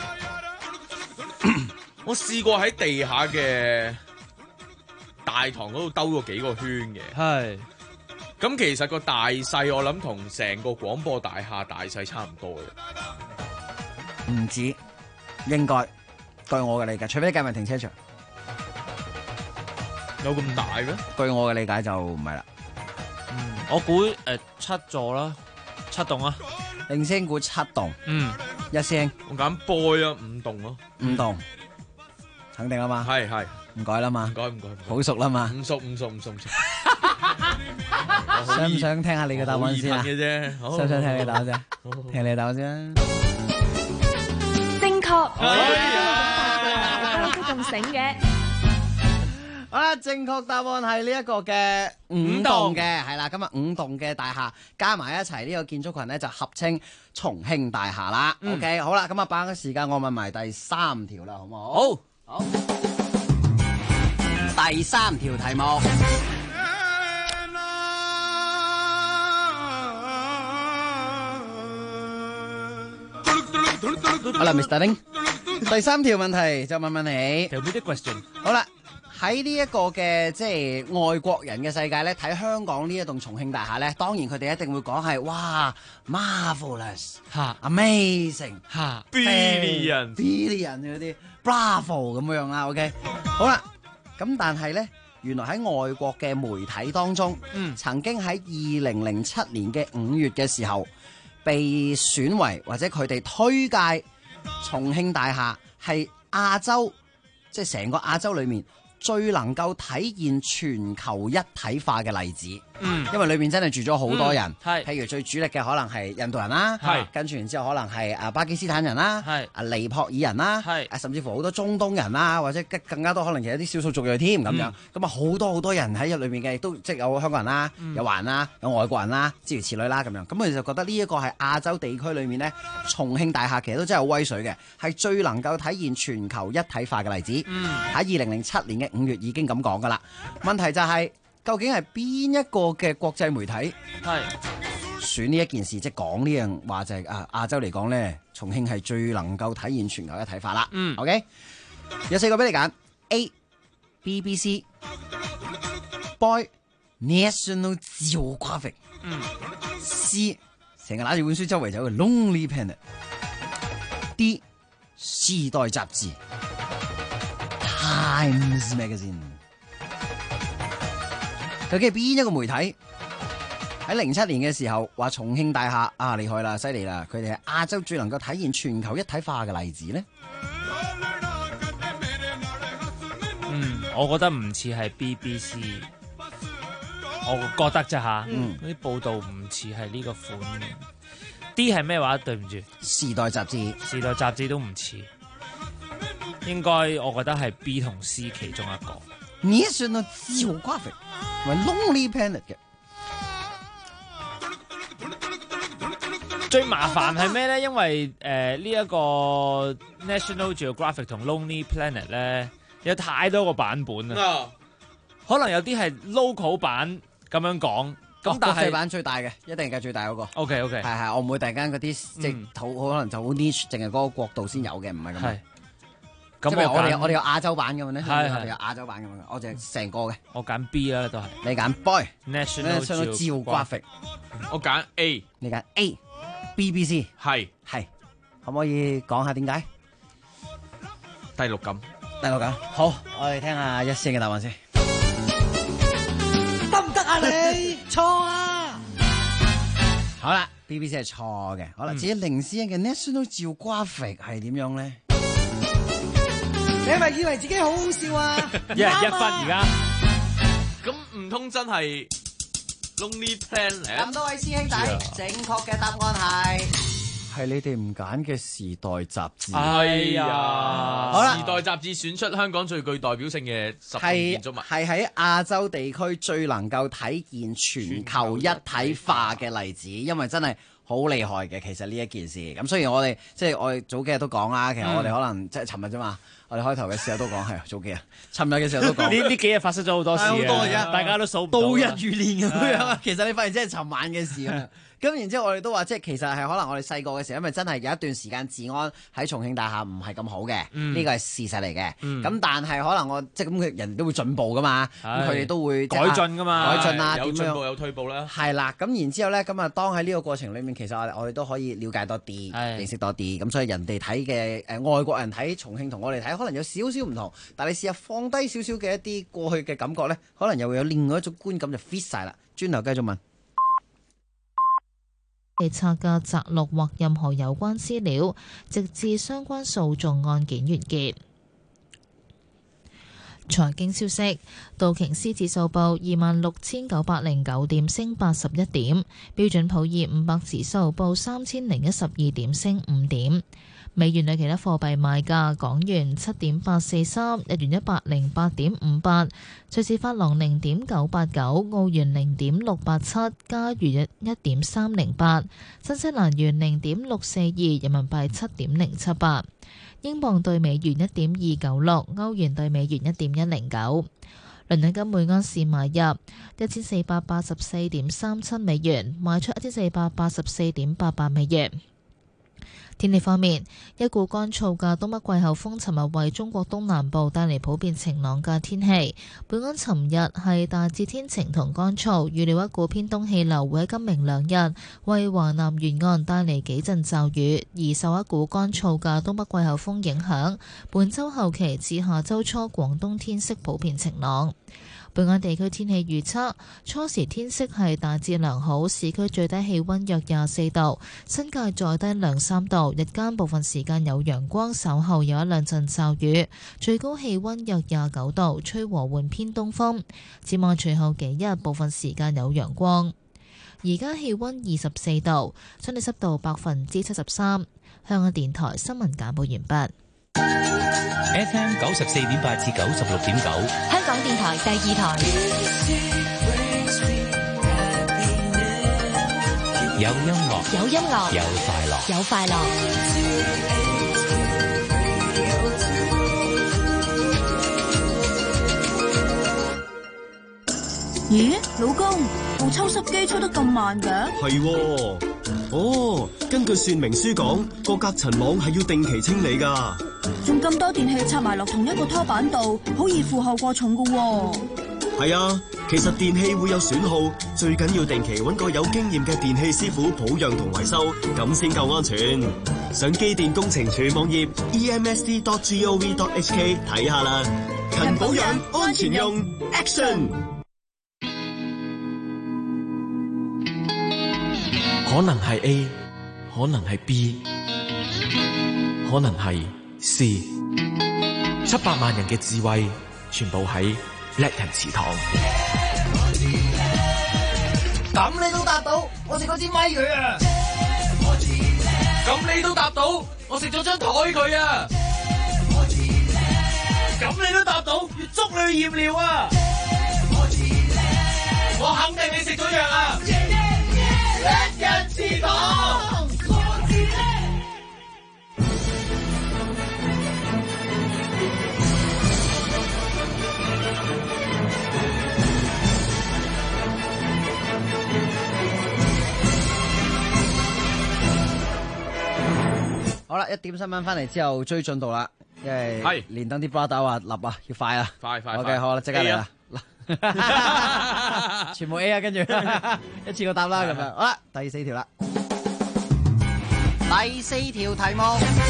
我試過喺地下嘅大堂嗰度兜過幾個圈嘅， 係。 咁其實個大細我諗同成個廣播大廈大細差唔多嘅， 唔止，應該據我嘅理解，除非計埋停車場， 有咁大咩？ 據我嘅理解就唔係啦。 我估7座啦，7棟啊， 領先估7棟，一聲， 我揀 boy 啊，5棟咯 ，5棟，肯定啦嘛， 係， 唔改啦嘛， 唔改， 好熟啦嘛， 唔熟。 想唔想聽下你嘅答案先啊？ 嘅啫， 想唔想聽你嘅答案先？聽你嘅答案先。 正確，都咁醒嘅。 好啦，正確答案係呢一個嘅5棟嘅，係啦，今日5棟嘅大廈加埋一齊呢個建築群咧就合稱重慶大廈啦。OK， 好啦，咁啊把握時間，我問埋第3條啦，好唔好？好。第3條題目。好啦 ，Mr. Ling， 第3條問題就問你。好啦，喺呢一個嘅即係外國人嘅世界咧，睇香港呢一棟重慶大廈咧，當然佢哋一定會講係哇 marvelous 嚇 amazing 嚇 billion 嗰啲 bravo 咁樣啦。OK， 好啦，咁但係咧，原來喺外國嘅媒體當中，曾經喺2007年嘅5月嘅時候，被選為或者佢哋推介重慶大廈係亞洲，即係成個亞洲裏面最能夠體現全球一體化嘅例子。因為裏面真係住咗好多人，譬如最主力嘅可能係印度人啦，跟住然之後可能係巴基斯坦人啦，尼泊爾人啦，甚至乎好多中東人啦，或者更加多可能其實啲少數族裔添咁樣。咁啊好多人喺入裏面嘅，亦都即係有香港人啦，有華人啦，有外國人啦，諸如此類啦咁樣。咁佢哋就覺得呢一個係亞洲地區裏面呢，重慶大廈其實都真係好威水嘅，係最能夠體現全球一體化嘅例子。喺2007年嘅5月已經咁講噶啦。問題就係，究竟係邊一個嘅國際媒體選呢一件事，即係講呢樣話就係亞洲嚟講咧，重慶係最能夠體現全球一體化啦。OK， 有4個俾你揀 ：A. BBC Boy National Geographic C. 成日拿住本書周圍走嘅 Lonely Planet D. 時代雜誌 Times Magazine。究竟係邊一個媒體喺07年嘅時候話重慶大廈厲害啦，犀利啦，佢哋係亞洲最能夠體現全球一體化嘅例子呢？ 我覺得唔似係 BBC， 我覺得啫吓，啲報道唔似係呢個款嘅。D 係咩話？對唔住， 時代雜誌都唔似，應該我覺得係 B 同 C 其中一個。 National Geographic 同埋 Lonely Planet 嘅。 最麻煩係咩咧？因為呢一個 National Geographic 同 Lonely Planet 咧有太多個版本啦，可能有啲係 local 版咁樣講，咁但係國際版最大嘅一定係最大嗰個。 OK， 係我唔會突然間嗰啲即係好可能就好 niche，淨係嗰個國度先有嘅，唔係咁樣。咁我哋有亞洲版咁樣咧，我哋有亞洲版咁樣，我就係成個嘅。 我揀 B 啦，都係。 你揀 Boy National Geographic， 我揀 A， 你揀 A BBC 係， 可唔可以講下點解？ 第六感， 好，我哋聽下一聲嘅答案先。 得唔得啊你？錯啊！ 好啦 ，BBC 係錯嘅。好啦，至於零師兄嘅 National Geographic 係點樣咧？ 你係咪以為自己好好笑啊？ 一人1分而家。 咁唔通真係 Lonely Planet？ 咁多位師兄弟，正確嘅答案係你哋唔揀嘅時代雜誌。 哎呀， 好啦， 時代雜誌選出香港最具代表性嘅10棟建築物， 係喺亞洲地區最能夠體現全球一體化嘅例子，因為真係好厲害嘅。其實呢一件事，咁雖然我哋早幾日都講啦，其實我哋可能即係尋日啫嘛。我哋開頭嘅時候都講係早幾日，尋日嘅時候都講。 呢幾日發生咗好多事啊！好多嘅，大家都數唔到。 度日如年咁樣。其實你發現真係尋晚嘅事啊！咁然之後我哋都話，即係其實係可能我哋細個嘅時候，因為真係有一段時間治安喺重慶大廈唔係咁好嘅，呢個係事實嚟嘅。咁但係可能我即係咁，人都會進步噶嘛，咁佢哋都會改進噶嘛， 改進啊， 有進步有退步啦。 係啦，咁然之後咧，咁啊，當喺呢個過程裡面，其實我哋都可以了解多啲，認識多啲。咁所以人哋睇嘅外國人睇重慶同我哋睇可能有少少唔同，但係你試下放低少少嘅一啲過去嘅感覺咧，可能又會有另外一種觀感就 fit 晒啦。轉頭繼續問。 被拆嘅摘錄或任何有關資料，直至相關訴訟案件完結。財經消息，道瓊斯指數報26,909點，升81點；標準普爾500指數報3012點，升5點。美元對其他貨幣賣價：港元7.843，日元108.58，瑞士法郎0.989，澳元0.687，加元1.308，新西蘭元0.642，人民幣7.078。英鎊對美元1.296，歐元對美元1.109。倫敦金每盎司買入1484.37美元，賣出1484.88美元。天氣方面，一股乾燥嘅東北季候風尋日為中國東南部帶嚟普遍晴朗嘅天氣。本港尋日係大致天晴同乾燥，預料一股偏東氣流會喺今明兩日為華南沿岸帶嚟幾陣驟雨，而受一股乾燥嘅東北季候風影響，本週後期至下週初廣東天色普遍晴朗。本港地區天氣預測，初時天色係大致良好，市區最低氣溫約24度，新界再低2-3度，日間部分時間有陽光，稍後有一兩陣驟雨，最高氣溫約29度，吹和緩偏東風。展望隨後幾日部分時間有陽光。而家氣溫24度，相對濕度73%。香港電台新聞簡報完畢。 FM 94.8至96.9， 香港電台第二台。 有音樂， 有音樂， 有快樂， 有快樂。 咦，老公，部抽濕機抽得咁慢嘅？ 係喎，哦，根據說明書講，個隔塵網係要定期清理噶。 仲咁多電器插埋落同一個拖板度，好易負荷過重噶喎。 係啊，其實電器會有損耗，最緊要定期揾個有經驗嘅電器師傅保養同維修，咁先夠安全。上機電工程署網頁 emsd.gov.hk 睇下啦。勤保養，安全用 ，Action！ 可能係 A， 可能係 B， 可能係 C。700萬人嘅智慧，全部喺叻人祠堂。 咁你都答到，我食嗰支咪佢啊！ 咁你都答到，我食咗張台佢啊！咁你都答到，要捉你去驗尿啊！我肯定你食咗藥啊！叻人祠堂。 好啦，一點新聞翻嚟之後追進度啦，因為連登啲 brother 話立啊，要快啊， 快 OK 好啦，即刻嚟啦，全部 A 啊，跟住一次過答啦咁樣。好啦，第4條啦，第4條題目。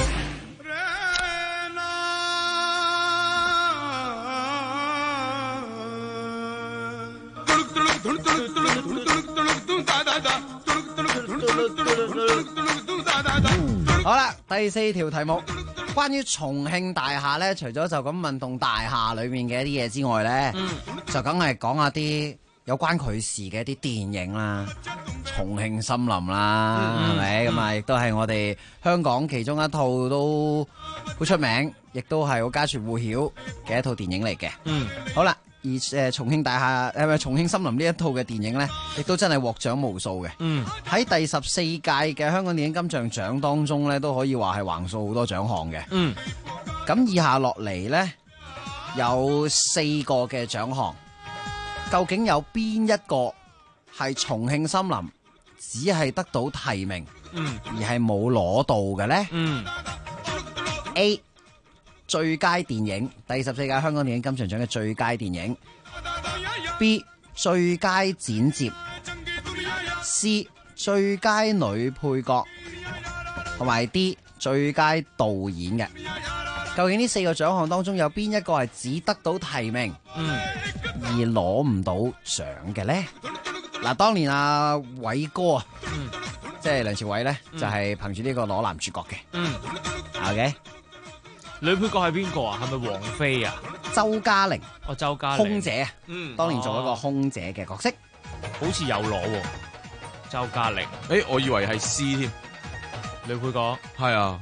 好啦，第4條題目，關於重慶大廈咧，除咗就咁問棟大廈裏面嘅一啲嘢之外咧，就梗係講下啲有關佢事嘅一啲電影啦，重慶森林啦，係咪？咁啊，亦都係我哋香港其中一套都好出名，亦都係好家傳戶曉嘅一套電影嚟嘅。好啦， 重慶大廈重慶森林呢一套嘅電影咧，亦都真係獲獎無數嘅。喺第14屆嘅香港電影金像獎當中咧，都可以話係橫掃好多獎項嘅。咁以下落嚟咧，有4個嘅獎項，究竟有邊一個係重慶森林只係得到提名，而係冇攞到嘅咧？A 最佳電影，第14屆香港電影金像獎嘅最佳電影。B 最佳剪接。C 最佳女配角，同埋 D 最佳導演嘅。究竟呢4個獎項當中有邊一個係只得到提名，而攞唔到獎嘅咧？嗱，當年阿偉哥啊，即係梁朝偉咧，就係憑住呢個攞男主角嘅。OK。 女配角係邊個啊？係咪王菲啊？ 周嘉玲。 周嘉玲。 空姐啊。當年做一個空姐嘅角色， 好似有攞喎。周嘉玲。 我以為係 C 添。 女配角。 係啊。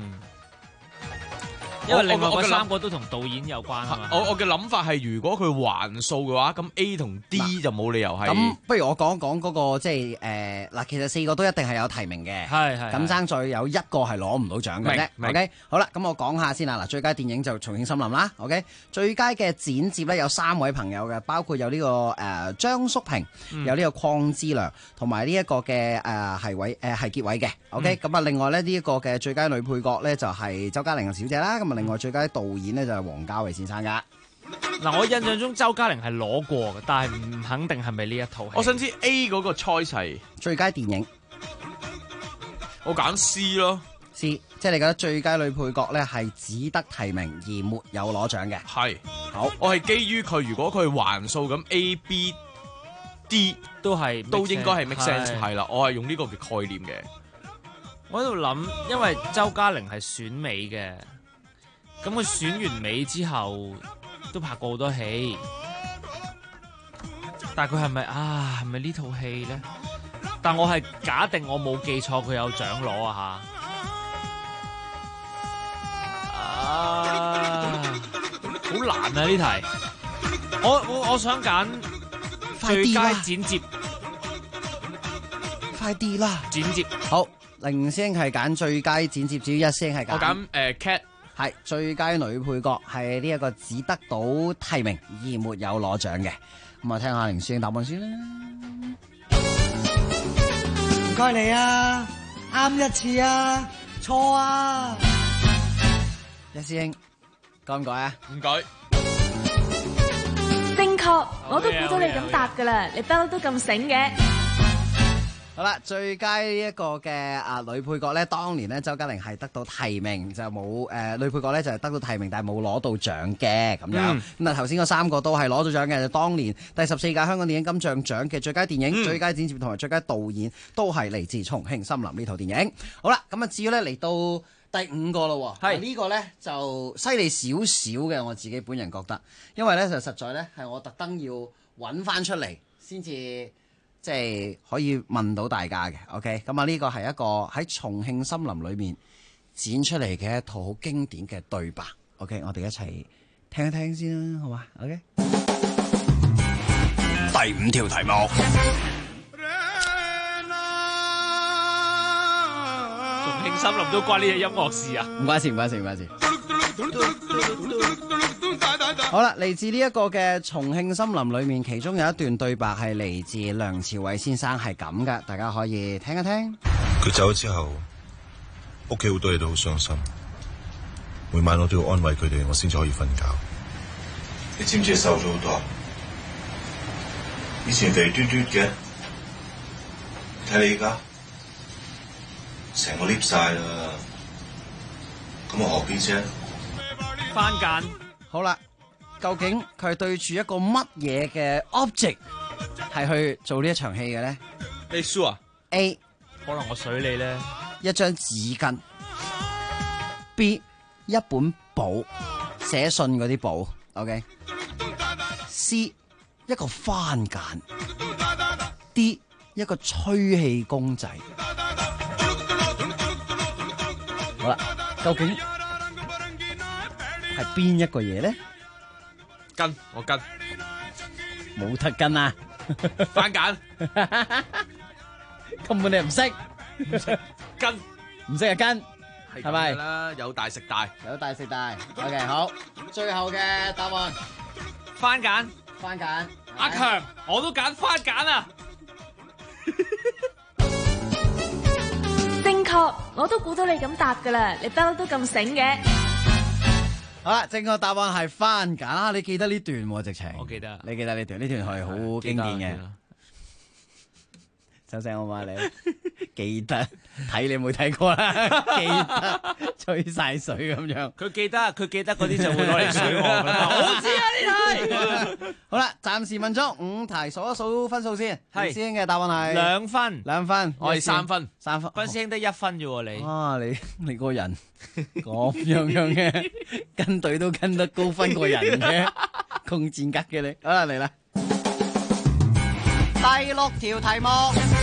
因為另外嗰3個都同導演有關啊嘛。 我嘅諗法係，如果佢橫數嘅話，咁 A 同 D 就冇理由係。 咁不如我講一講嗰個即係嗱，其實4個都一定係有提名嘅。係。咁爭在有1個係攞唔到獎嘅啫。OK， 好啦，咁我講下先啦。嗱，最佳電影就重慶森林啦。OK， 最佳嘅剪接咧有3位朋友嘅，包括有呢個張叔平，有呢個鄺之良，同埋呢一個嘅係傑偉嘅。OK， 咁啊另外咧呢一個嘅最佳女配角咧就係周嘉玲小姐啦。咁啊另外最佳導演咧就係王家衛先生噶。 嗱，我印象中周嘉玲係攞過嘅，但係唔肯定係咪呢一套戲。 我想知 A 嗰個 choice 係最佳電影， 我揀 C 咯。 C， 即係你覺得最佳女配角咧係只得提名而沒有攞獎嘅。 係。 好， 我係基於佢如果佢橫數咁 A、B、D 都應該係 make sense 係啦。我係用呢個嘅概念嘅。 我喺度諗，因為周嘉玲係選美嘅。咁佢選完美之後都拍過好多戲，但係佢係咪呢套戲咧？但我係假定我冇記錯，佢有獎攞啊好難啊呢題。我想揀最佳剪接， 快啲啦！ 剪接好，凌聲係揀最佳剪接，至於一聲係揀我揀Cat。 係最佳女配角，係呢一個只得到提名而沒有攞獎嘅。咁我聽下凌師兄答案先啦。 唔該你啊，啱一次啊，錯啊。 一師兄改唔改啊？ 唔改。 正確，我都估到你咁答噶啦，你不嬲都咁醒嘅。 好啦，最佳一個嘅女配角咧，當年咧周嘉玲係得到提名，就冇女配角咧就係得到提名，但係冇攞到獎嘅咁樣。咁啊頭先嗰3個都係攞到獎嘅，就當年第14屆香港電影金像獎嘅最佳電影、最佳剪接同埋最佳導演都係嚟自《重慶森林》呢套電影。好啦，咁啊至於咧嚟到第5個咯，係呢個咧就犀利少少嘅，我自己本人覺得，因為咧就實在咧係我特登要揾翻出嚟先至。即係可以問到大家嘅 ，OK， 咁啊呢個係一個喺重慶森林裏面剪出嚟嘅一套好經典嘅對白 ，OK， 我哋一齊聽一聽先啦，好嘛 ，OK。 第5條題目， 重慶森林都關呢隻音樂事啊？ 唔關事，唔關事，唔關事。好啦，嚟自呢一個嘅重慶森林裏面，其中有一段對白係嚟自梁朝偉先生，係咁噶，大家可以聽一聽。 佢走咗之後，屋企好多嘢都好傷心，每晚我都要安慰佢哋，我先至可以瞓覺。你知唔知瘦咗好多？以前肥嘟嘟嘅，睇你而家成個 lift 晒啦，咁我何必啫？ 番梘。 好啦，究竟佢係對住一個乜嘢嘅 object 係去做呢一場戲嘅咧？ 你輸啊 ？A 可能我水你咧， 一張紙巾。B 一本簿，寫信嗰啲簿。OK。C 一個番梘。D 一個吹氣公仔。好啦，究竟係邊一個嘢咧？ 我跟冇得跟啊！ 番梘根本你唔識跟， 唔識就跟，係咪啦？有大食大， 有大食大。OK， 好，最後嘅答案番梘， 番梘。 阿強，我都揀番梘啊！ 正確，我都估到你咁答噶啦，你不嬲都咁醒嘅。 好啦，正確答案係番梘啊！你記得呢段喎，直情。 我記得。 你記得呢段？呢段係好經典嘅。收聲好嘛你？記得睇你冇睇過啦，記得吹晒水咁樣。 佢記得嗰啲就會攞嚟水我㗎啦。我知啊呢題。 好啦，暫時問咗5題，數一數分數先。係師兄嘅答案係 2分 ，2分， 我係3分 ，3分。 分師兄得1分啫喎你。 啊，你個人咁樣嘅，跟隊都跟得高分過人嘅，咁賤格嘅你。好啦，嚟啦。第6條題目，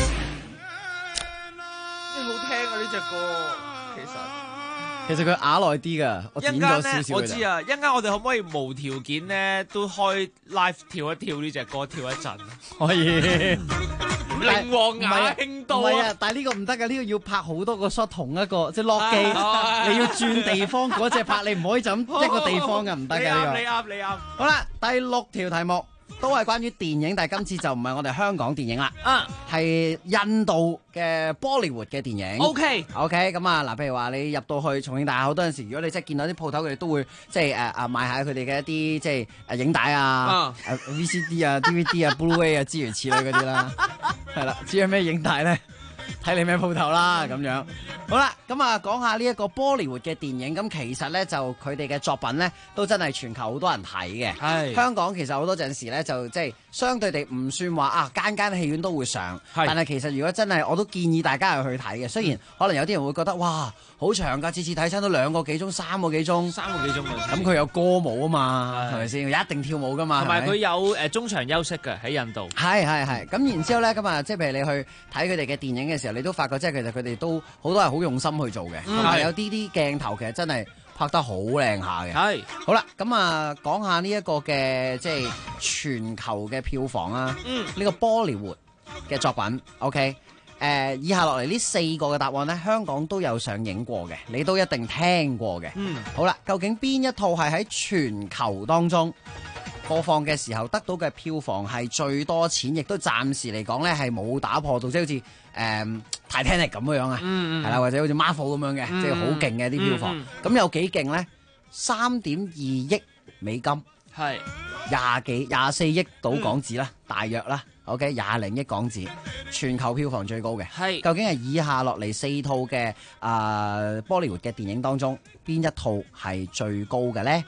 好聽啊呢隻歌， 其實佢啞耐啲噶，我點咗少少。 我知啊，一陣間我哋可唔可以無條件咧都開 live 跳一跳呢隻歌，跳一陣？ 可以。 靈王雅興道唔係啊，但係呢個唔得噶，呢個要拍好多個 shot 同一個，即係落機，你要轉地方嗰隻拍，你唔可以就咁一個地方噶，唔得噶呢個。 你啱。 好啦，第6條題目。都係關於電影，但係今次就唔係我哋香港電影啦，係印度嘅 Bollywood 嘅電影。OK，咁啊嗱，譬如話你入到去重慶大廈，好多陣時，如果你即係見到啲鋪頭，佢哋都會即係賣下佢哋嘅一啲即係影帶啊、VCD 啊、DVD 啊、Blu-ray 啊諸如此類嗰啲啦，係啦，至於咩影帶咧？睇你咩鋪頭啦咁樣。好啦，咁啊講下呢一個 Bollywood 嘅電影，咁其實咧就佢哋嘅作品咧都真係全球好多人睇嘅。係香港其實好多陣時咧就即係相對地唔算話間戲院都會上，但係其實如果真係我都建議大家係去睇嘅。雖然可能有啲人會覺得哇好長㗎，次次睇親都2個幾鐘、3個幾鐘。咁佢有歌舞啊嘛，係咪先？一定跳舞㗎嘛。同埋佢有中場休息嘅喺印度。 係。咁然之後咧，咁啊即係譬如你去睇佢哋嘅電影嘅時候，你都發覺即係其實佢哋都好多係好用心去做嘅，同埋有啲鏡頭其實真係拍得好靚下嘅。係好啦，咁啊講下呢一個嘅即係全球嘅票房啦。呢個 Bollywood 嘅作品 ，OK， 以下落嚟呢4個嘅答案呢，香港都有上映過嘅，你都一定聽過嘅。好啦，究竟邊一套係喺全球當中播放嘅時候得到嘅票房係最多錢，亦都暫時嚟講咧係冇打破到，即係好似Titanic 咁樣啊，係啦，或者好似 Marvel 咁樣嘅，即係好勁嘅啲票房。咁有幾勁咧？3.2億美金，係24億到港紙啦，大約啦。OK， 20億港紙，全球票房最高嘅。係究竟係以下落嚟4套嘅Bollywood 嘅電影當中，邊一套係最高嘅咧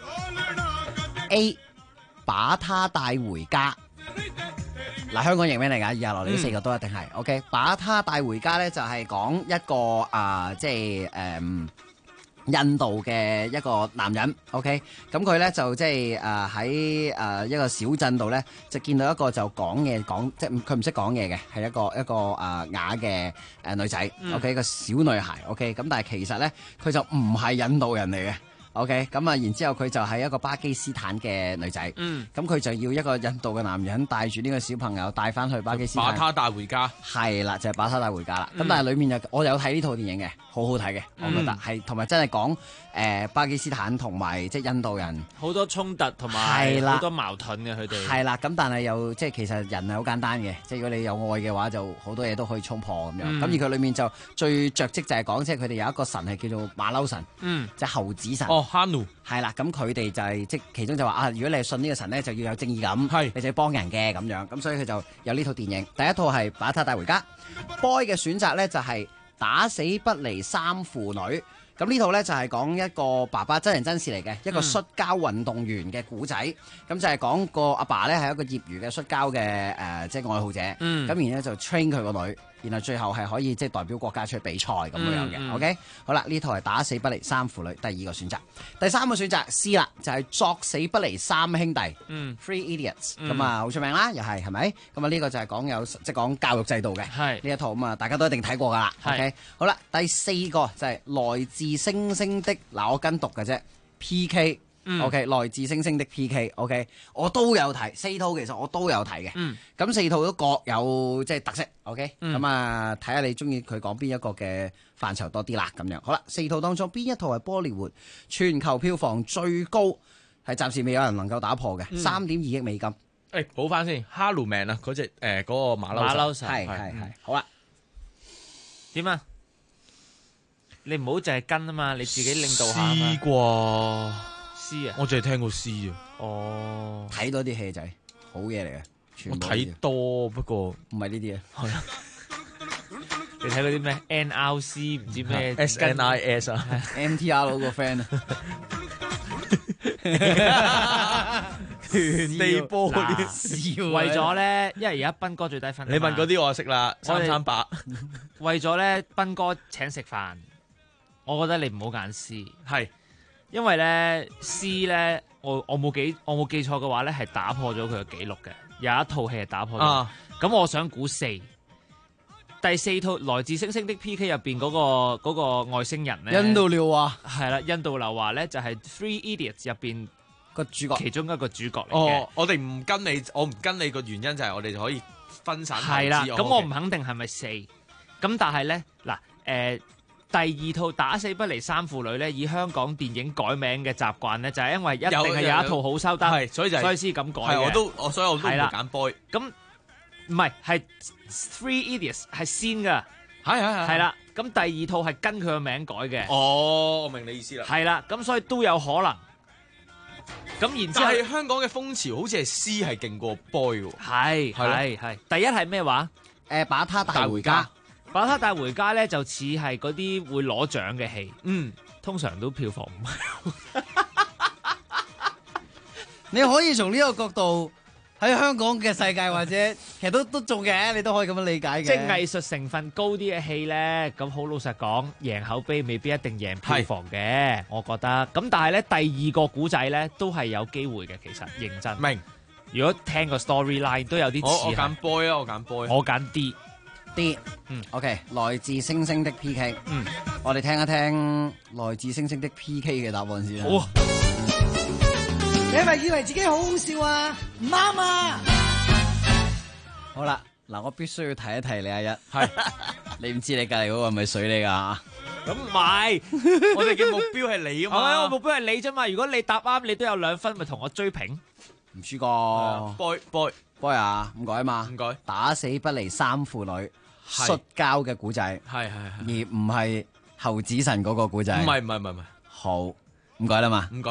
？A，把他帶回家。嗱，香港譯名嚟㗎，以下落嚟呢4個都一定係 OK。把他帶回家咧，就係講一個即係印度嘅一個男人 OK。咁佢咧就即係喺一個小鎮度咧，就見到一個就講即係佢唔識講嘢嘅，係一個啞嘅女仔 OK，一個小女孩 OK。咁但係其實咧，佢就唔係印度人嚟嘅。OK， 咁啊，然之後佢就係一個巴基斯坦嘅女仔，咁佢就要一個印度嘅男人帶住呢個小朋友帶翻去巴基斯坦， 把他帶回家， 係啦，就係把他帶回家啦。咁但係裡面我有睇呢套電影嘅，好好睇嘅，我覺得係同埋真係講巴基斯坦同埋即係印度人好多衝突同埋好多矛盾嘅佢哋， 係啦。咁但係又即係其實人係好簡單嘅，即係如果你有愛嘅話，就好多嘢都可以衝破咁樣。咁而佢裡面就最着跡就係講即係佢哋有一個神係叫做馬騮神，即係猴子神。 Hanu 係啦，咁佢哋就係即其中就話如果你係信呢個神咧，就要有正義感，你就要幫人嘅咁樣，咁所以佢就有呢套電影。第一套係把他帶回家 ，Boy 嘅選擇咧就係打死不離3父女。咁呢套咧就係講一個爸爸真人真事嚟嘅，一個摔跤運動員嘅故仔。咁就係講個阿爸咧係一個業餘嘅摔跤嘅即係愛好者。咁然後就 train 佢個女。然後最後係可以即係代表國家出去比賽咁樣嘅，OK？ 好啦，呢套係打死不離3父女，第2個選擇。第3個選擇 C 啦，就係作死不離3兄弟，Three Idiots。咁啊好出名啦，又係咪？咁啊呢個就係講即係講教育制度嘅，係呢一套咁啊大家都一定睇過噶啦，OK？ 好啦，第4個就係來自星星的，嗱我跟讀嘅啫 ，PK。 OK， 來自星星的 PK，OK， 我都有睇4套，其實我都有睇嘅。咁4套都各有即係特色，OK。咁啊，睇下你中意佢講邊一個嘅範疇多啲啦，咁樣。好啦，4套當中邊一套係波利活全球票房最高，係暫時未有人能夠打破嘅3.2億美金。 誒，補翻先 ，Halloween 啊，嗰隻嗰個馬騮神， 係，好啦， 點啊？你唔好淨係跟啊嘛，你自己領導下啊嘛。 詩啩？ 詩啊？ 我淨係聽過詩啊。 哦，睇多啲戲仔，好嘢嚟嘅。 我睇多，不過唔係呢啲啊。 係啊。你睇嗰啲咩 NRC 唔知咩 SNIS 啊 ，MTR 嗰個 friend 啊。 原地波啲， 為咗咧，因為而家斌哥最低分。 你問嗰啲我就識啦，338。 為咗咧，斌哥請食飯，我覺得你唔好揀 C， 係因為咧 C 咧，我冇記錯嘅話咧，係打破咗佢嘅紀錄嘅，有一套戲係打破咗。咁我想估4，第4套來自星星的 PK 入邊嗰個外星人咧， 印度劉華係啦，印度劉華咧就係 Three Idiots 入邊個主角， 其中一個主角嚟嘅。 哦，我哋唔跟你，我唔跟你個原因就係我哋就可以分散投資。 係啦，咁我唔肯定係咪4，咁但係咧嗱，第2套打死不離3父女咧，以香港電影改名嘅習慣咧，就係因為一定係有一套好收得， 所以先咁改嘅。 所以我都唔揀 boy。 咁唔係 Three Idiots 係先噶， 係啦。咁第2套係跟佢個名改嘅。 哦，我明你意思啦。 係啦，咁所以都有可能。咁然之後， 但係香港嘅風潮好似係 C 係勁過 boy 喎。 係。第一係咩話？ 把他帶回家。 把他帶回家咧，就似係嗰啲會攞獎嘅戲。通常都票房唔係。 你可以從呢個角度喺香港嘅世界，或者其實都做嘅，你都可以咁樣理解嘅。 即係藝術成分高啲嘅戲咧，咁好老實講，贏口碑未必一定贏票房嘅，我覺得。咁但係咧，第2個古仔咧都係有機會嘅，其實認真。 明。 如果聽個 storyline 都有啲似。 我揀 boy 啊，我揀 boy。 我揀 D。 OK， 來自星星的 PK。我哋聽一聽來自星星的 PK 嘅答案先啦。 好。你係咪以為自己好好笑啊？唔啱啊！ 好啦，嗱，我必須要提一提你阿一，係你唔知你隔籬嗰個係咪水你噶？ 咁唔係， 我哋嘅目標係你啊嘛。 我目標係你啫嘛。如果你答啱，你都有2分，咪同我追平。 唔輸過 boy 啊，唔改嘛， 唔改。 打死不離3父女，摔跤嘅古仔， 係， 而唔係侯子神嗰個古仔。 唔係。 好，唔改啦嘛。 唔改。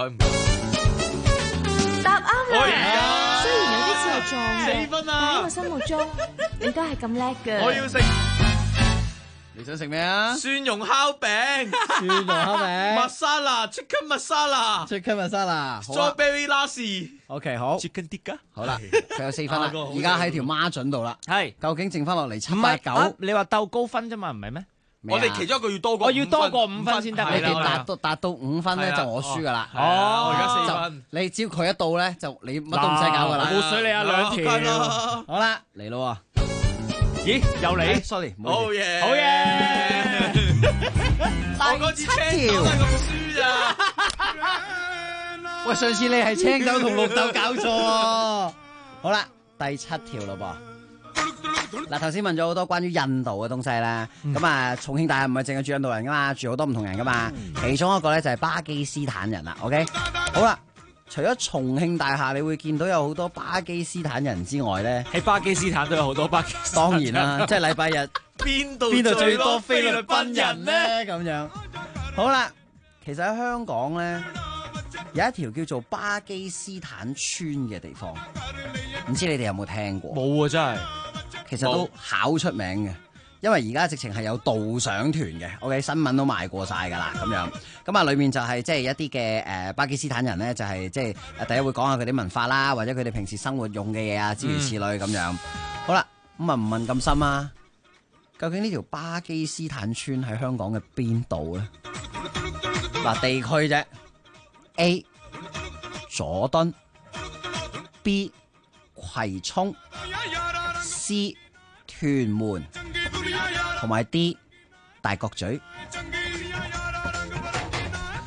答啱啦！雖然有啲似係撞嘅， 4分啊！ 但喺我心目中，你都係咁叻嘅。 我要食。 你想食咩啊？ 蒜蓉烤餅。 蒜蓉烤餅。 Chicken masala。Strawberry lassi。OK， 好。 Chicken tikka。 好啦，佢有4分啦，而家喺條孖準度啦。 係。 究竟剩翻落嚟7、8、9？ 你話鬥高分啫嘛，唔係咩？ 我哋其中一個要多過5分， 我要多過5分先得。 你哋達到5分咧，就我輸噶啦。 我而家4分。 你只要佢一到咧，就你乜都唔使搞噶啦。 冇水你啊，2條。 好啦，嚟咯。 咦，又嚟 ？Sorry， 好嘢， 好嘢。 我嗰支青豆都係咁輸咋？ 喂，上次你係青豆同綠豆搞錯喎。好啦，第7條咯噃。嗱，頭先問咗好多關於印度嘅東西啦，咁啊，重慶大廈唔係淨係住印度人噶嘛，住好多唔同人噶嘛，其中一個咧就係巴基斯坦人啦。OK， 好啦，除咗重慶大廈，你會見到有好多巴基斯坦人之外咧， 喺巴基斯坦都有好多巴基斯坦人。 當然啦，即係禮拜日邊度最多菲律賓人咧？咁樣好啦，其實喺香港咧有一條叫做巴基斯坦村嘅地方，唔知你哋有冇聽過？ 冇啊，真係。 其實都考出名嘅，因為而家直情係有導賞團嘅 ，OK， 新聞都賣過晒噶啦，咁樣，咁啊裏面就係即係一啲嘅巴基斯坦人咧，就係即係第一會講下佢啲文化啦，或者佢哋平時生活用嘅嘢啊，諸如此類咁樣。好啦，咁啊唔問咁深啊，究竟呢條巴基斯坦村喺香港嘅邊度咧？嗱，地區啫 ，A 佐敦 ，B 葵涌 ，C 屯門，同埋 D 大角咀。嗱，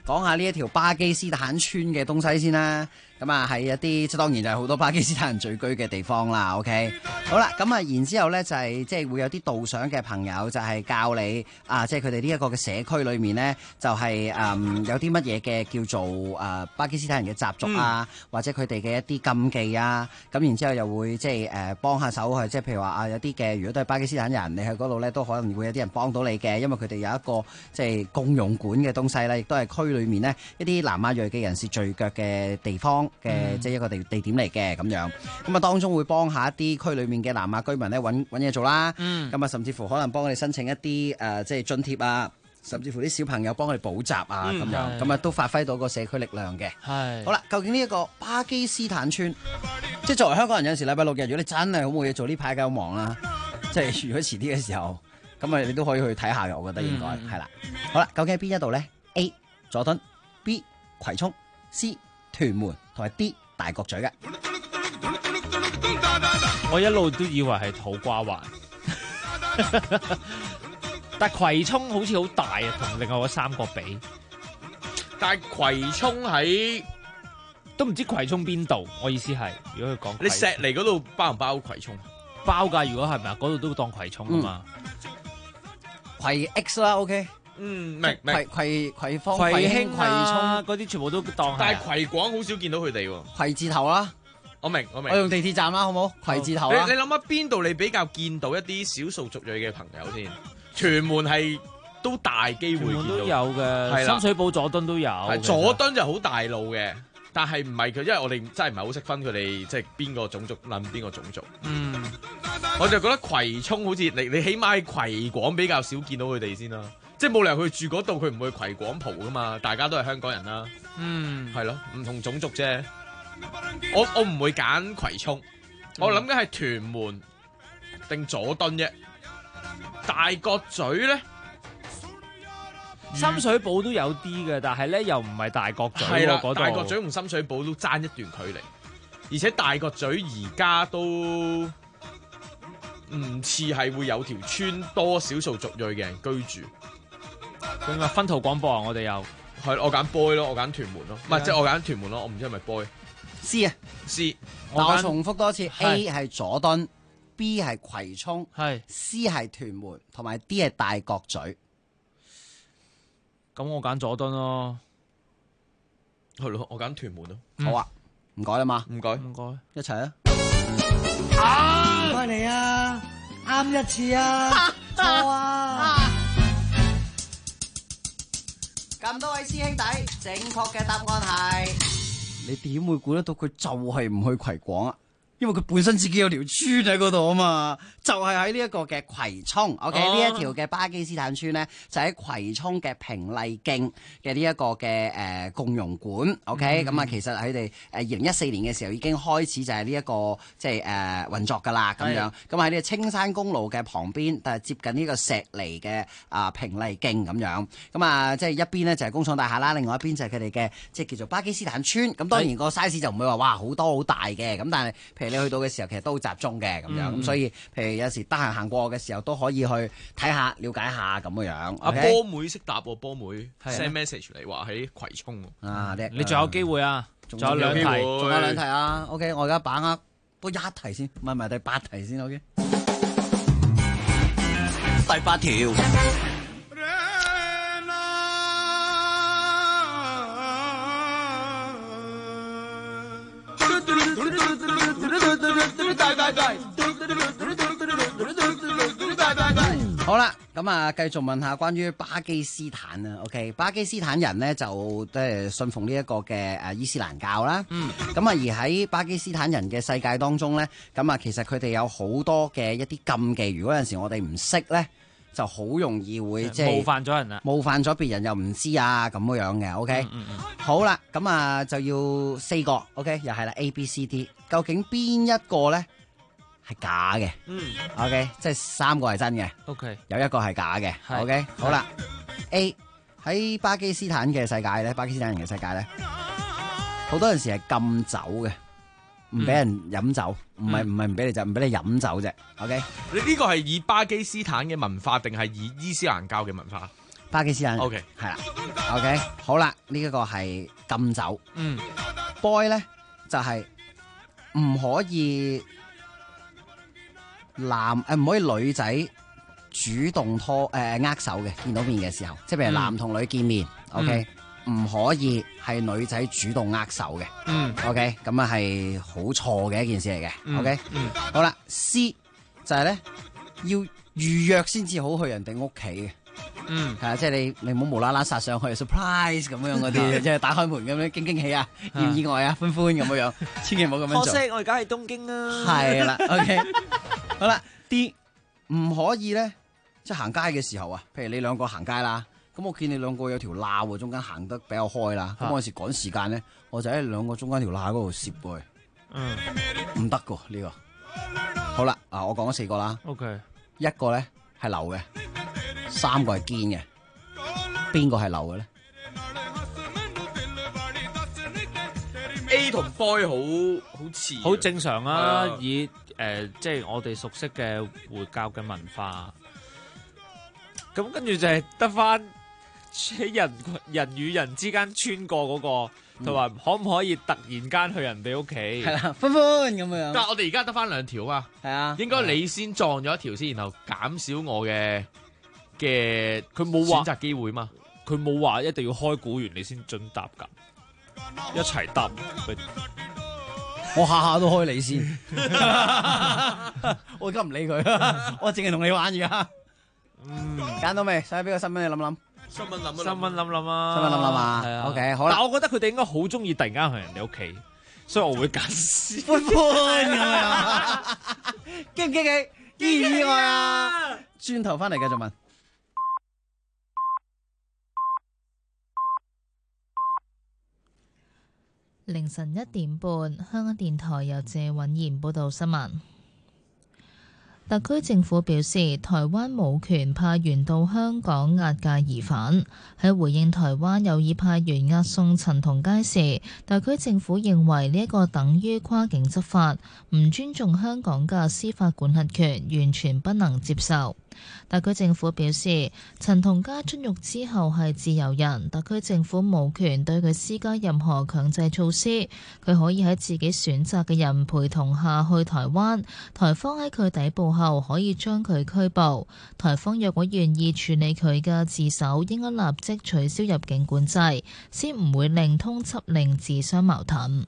講下呢一條巴基斯坦村嘅東西先啦。咁啊，係一啲即係當然就係好多巴基斯坦人聚居嘅地方啦。OK， 好啦，咁啊，然之後咧就係即係會有啲導賞嘅朋友就係教你啊，即係佢哋呢一個嘅社區裏面咧，就係有啲乜嘢嘅叫做巴基斯坦人嘅習俗啊，或者佢哋嘅一啲禁忌啊。咁然之後又會即係幫下手去，即係譬如話啊，有啲嘅如果都係巴基斯坦人，你喺嗰度咧都可能會有啲人幫到你嘅，因為佢哋有一個即係共融館嘅東西咧，亦都係區裏面呢一啲南亞裔嘅人士聚腳嘅地方嘅，即係一個地點嚟嘅咁樣。咁啊，當中會幫下一啲區裏面嘅南亞居民咧揾嘢做啦。咁啊，甚至乎可能幫佢哋申請一啲即係津貼啊，甚至乎啲小朋友幫佢哋補習啊咁樣。咁啊，都發揮到個社區力量嘅。係。好啦，究竟呢一個巴基斯坦村，即係作為香港人，有時禮拜六日，如果你真係好冇嘢做，呢排梗係好忙啦。即係如果遲啲嘅時候，咁啊，你都可以去睇下嘅，我覺得應該係啦。好啦，究竟喺邊一度咧 ？A. 佐敦 ，B. 葵涌 ，C. 屯門，同埋 D. 大角咀嘅。 我一路都以為係土瓜灣，但葵涌好似好大啊，同另外嗰三個比。 但係葵涌喺都唔知葵涌邊度，我意思係，如果佢講你石籬嗰度包唔包葵涌？ 包㗎，如果係咪啊？嗰度都當葵涌啊嘛。 葵 X 啦 ，OK。 明葵芳、 葵興、 葵涌嗰啲全部都當。 但係葵廣好少見到佢哋喎。 葵字頭啦， 我明。我用地鐵站啦，好冇？葵字頭啦。 你諗下邊度你比較見到一啲少數族裔嘅朋友先？屯門係都大機會見到。 屯門都有嘅，深水埗佐敦都有。 佐敦就好大路嘅。但係唔係佢，因為我哋真係唔係好識分佢哋即係邊個種族撚邊個種族。我就覺得葵涌好似你起碼喺葵廣比較少見到佢哋先啦。即係冇理由佢住嗰度，佢唔會葵廣蒲噶嘛。大家都係香港人啦。係咯，唔同種族啫。我唔會揀葵涌，我諗緊係屯門定佐敦啫。大角咀咧。 深水埗都有啲嘅，但係咧又唔係大角咀喎嗰度。 大角咀同深水埗都爭一段距離，而且大角咀而家都唔似係會有條村多少數族裔嘅人居住。 咁啊，分途廣播啊，我哋又係我揀 boy 咯，我揀屯門咯，唔係即係我揀屯門咯，我唔知係咪 boy。C 啊 C， 我重複多次 ，A 係佐敦 ，B 係葵涌，係 C 係屯門，同埋 D 係大角咀。 咁我揀佐敦咯， 係咯，我揀屯門咯。 好啊，唔該啦嘛， 唔該， 一齊啊！ 唔該你啊，啱一次啊，錯啊！ 咁多位師兄弟，正確嘅答案係，你點會估得到佢就係唔去葵廣啊？因為佢本身自己有條村喺嗰度啊嘛，就係喺呢一個嘅葵涌。OK，呢一條嘅巴基斯坦村咧，就喺葵涌嘅平麗徑嘅呢一個嘅共融館。OK，咁啊，其實佢哋2014年嘅時候已經開始就係呢一個即係運作㗎啦，咁樣。咁喺呢個青山公路嘅旁邊，但係接近呢個石籬嘅平麗徑咁樣。咁啊，即係一邊咧就係工廠大廈啦，另外一邊就係佢哋嘅即係叫做巴基斯坦村。咁當然個 size 就唔會話哇好多好大嘅，咁但係譬如你去到嘅時候，其實都好集中嘅咁樣，咁所以譬如有時得閒行過嘅時候，都可以去睇下、了解下咁嘅樣。 阿波妹識答喎，波妹 send message 嚟話喺葵涌啊， 你仲有機會啊，仲有兩題， 仲有兩題啊。OK， 我而家把握多一題先，唔係第8題先。OK， 第8條。好啦，咁啊，繼續問下關於巴基斯坦啊。OK， 巴基斯坦人呢就即係信奉呢一個嘅伊斯蘭教啦。咁啊，而喺巴基斯坦人嘅世界當中呢，咁啊，其實佢哋有好多嘅一啲禁忌。如果有陣時我哋唔識呢，就好容易會即係冒犯咗人啦， 冒犯咗別人又唔知啊咁樣嘅。OK，好啦，咁啊就要4個。OK， 又係啦 A、B、C、D， 究竟邊一個呢係假嘅？OK， 即係3個係真嘅。 OK， 有一個係假嘅。OK， 好啦 ，A 喺巴基斯坦嘅世界咧，巴基斯坦人嘅世界咧，好多陣時係禁酒嘅，唔俾人飲酒，唔係唔俾你就唔俾你飲酒啫。OK， 你呢個係以巴基斯坦嘅文化定係以伊斯蘭教嘅文化？ 巴基斯坦。 OK， 係啦。OK， 好啦，呢一個係禁酒。boy 咧就係唔可以唔可以女仔主動握手嘅，見到面嘅時候，即係譬如男同女見面，OK，唔可以係女仔主動握手嘅，OK， 咁啊係好錯嘅一件事嚟嘅，OK，好啦 ，C 就係咧要預約先至好去人哋屋企嘅。係啊，即係你唔好無啦啦殺上去 surprise 咁樣嗰啲，即係打開門咁樣驚喜啊，意外啊，歡咁樣，千祈唔好咁樣做。 可惜我而家喺東京啊。 係啦 ，OK， 好啦 ，D 唔可以咧，即係行街嘅時候啊，譬如你兩個行街啦，咁我見你兩個有條罅喎，中間行得比較開啦，咁我有時趕時間咧，我就喺兩個中間條罅嗰度攝過去，唔得噶呢個。好啦，我講咗4個啦 ，OK， 一個咧係流嘅。3個係堅嘅，邊個係流嘅咧 ？A 同 boy 好似， 好正常啊！以即係我哋熟悉嘅回教嘅文化，咁跟住就係得翻喺人與人之間穿過嗰個，同埋可唔可以突然間去人哋屋企？ 係啦，歡咁樣。 但係我哋而家得翻2條嘛， 係啊， 應該你先撞咗一條先，然後減少我嘅。佢冇話選擇機會嘛？ 佢冇話一定要開估完你先準答㗎，一齊答。 我下下都開你先，我而家唔理佢，我淨係同你玩而家。揀到未？使俾個新聞你諗諗。 新聞諗啊！ 新聞諗啊！ 新聞諗啊！ 係啊。 OK， 好啦。 但我覺得佢哋應該好中意突然間去人哋屋企，所以我會揀歡咁樣。驚唔驚喜？意外啊！轉頭翻嚟繼續問。 凌晨1點半，香港電台由謝允賢報道新聞。特區政府表示，台灣冇權派員到香港押解疑犯。喺回應台灣有意派員押送陳同佳時，特區政府認為呢一個等於跨境執法，唔尊重香港嘅司法管轄權，完全不能接受。特區政府表示，陳同佳出獄之後係自由人，特區政府冇權對佢施加任何強制措施，佢可以喺自己選擇嘅人陪同下去台灣，台方喺佢抵埗後可以將佢拘捕。台方若果願意處理佢嘅自首，應該立即取消入境管制，先唔會令通緝令自相矛盾。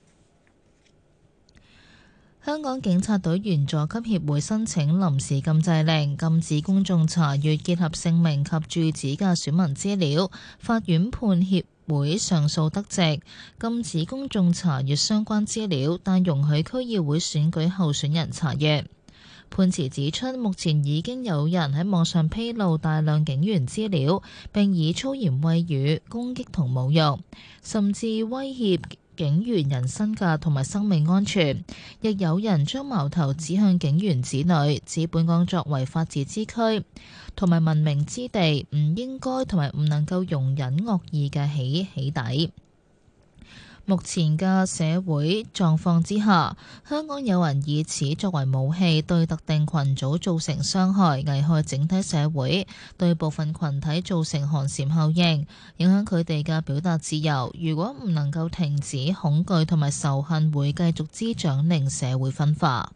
香港警察隊員佐級協會申請臨時禁制令，禁止公眾查閱結合姓名及住址嘅選民資料。法院判協會上訴得直，禁止公眾查閱相關資料，但容許區議會選舉候選人查閱。判詞指出，目前已經有人喺網上披露大量警員資料，並以粗言穢語攻擊同侮辱，甚至威脅警員人身嘅同埋生命安全，亦有人將矛頭指向警員子女，指本港作為法治之區同埋文明之地，唔應該同埋唔能夠容忍惡意嘅起底。目前嘅社會狀況之下，香港有人以此作為武器，對特定群組造成傷害，危害整體社會，對部分群體造成寒蟬效應，影響佢哋嘅表達自由。如果唔能夠停止，恐懼同埋仇恨會繼續滋長，令社會分化。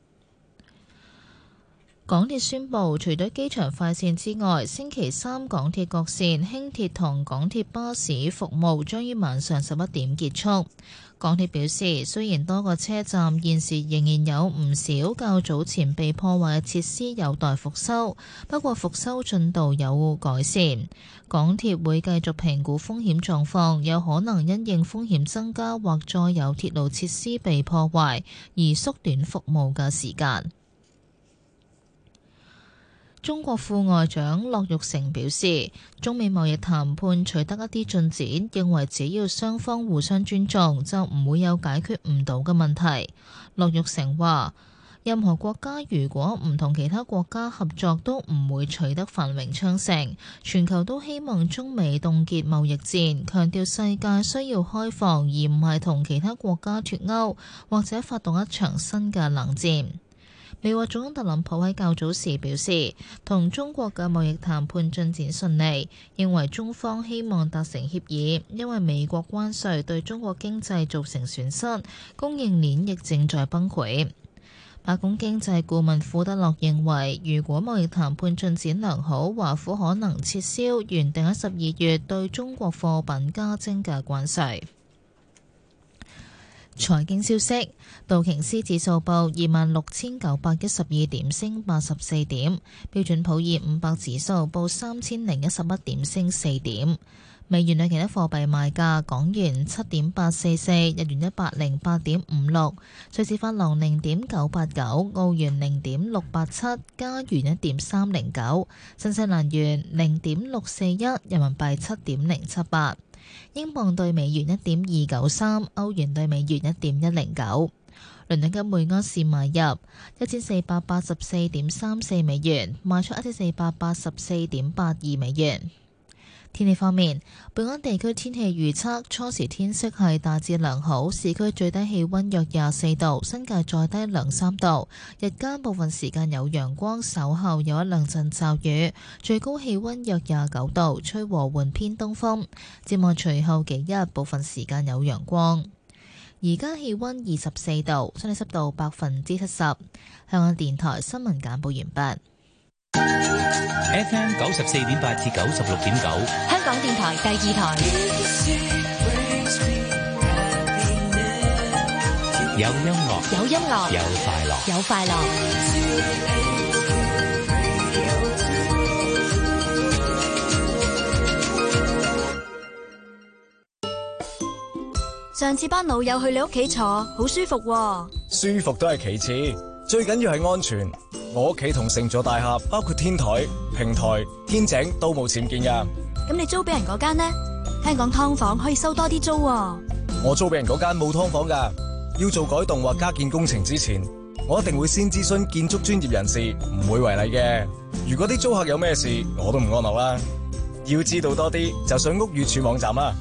港鐵宣布，除咗機場快線之外，星期三港鐵各線、輕鐵同港鐵巴士服務將於晚上11點結束。港鐵表示，雖然多個車站現時仍然有唔少較早前被破壞嘅設施有待復修，不過復修進度有改善。港鐵會繼續評估風險狀況，有可能因應風險增加或再有鐵路設施被破壞而縮短服務嘅時間。中國副外長樂玉成表示，中美貿易談判取得一啲進展，認為只要雙方互相尊重，就唔會有解決唔到嘅問題。樂玉成話，任何國家如果唔同其他國家合作，都唔會取得繁榮昌盛。全球都希望中美凍結貿易戰，強調世界需要開放，而唔係同其他國家脫鈎，或者發動一場新嘅冷戰。 美國總統特朗普喺較早時表示，同中國嘅貿易談判進展順利，認為中方希望達成協議，因為美國關稅對中國經濟造成損失，供應鏈亦正在崩潰。白宮經濟顧問庫德洛認為，如果貿易談判進展良好，華府可能撤銷原定喺12月對中國貨品加徵嘅關稅。財經消息，道瓊斯指數報26,912點，升84點；標準普爾500指數報3011點，升4點。美元對其他貨幣賣價：港元7.844，日元108.56，瑞士法郎0.989，澳元0.687，加元1.309，新西蘭元0.641，人民幣7.078。英鎊對美元1.293，歐元對美元1.109。倫敦金每盎司買入1484.34美元，賣出1484.82美元。天氣方面，本港地區天氣預測，初時天色係大致良好，市區最低氣溫約24度，新界再低2-3度。日間部分時間有陽光，稍後有一兩陣驟雨，最高氣溫約29度，吹和緩偏東風。展望隨後幾日，部分時間有陽光。而家氣溫24度，相對濕度70%。香港電台新聞簡報完畢。 FM 94.8至96.9， 香港電台第2台。 有音樂， 有音樂， 有快樂， 有快樂。 上次班老友去你屋企坐，好舒服喎。 舒服都係其次，最緊要係安全。我屋企同成座大廈，包括天台、平台、天井都冇僭建㗎。 咁你租俾人嗰間呢？聽講劏房可以收多啲租喎。 我租俾人嗰間冇劏房㗎，要做改動或加建工程之前，我一定會先諮詢建築專業人士，唔會違例嘅。如果啲租客有咩事，我都唔安樂啦。要知道多啲，就上屋宇署網站啦。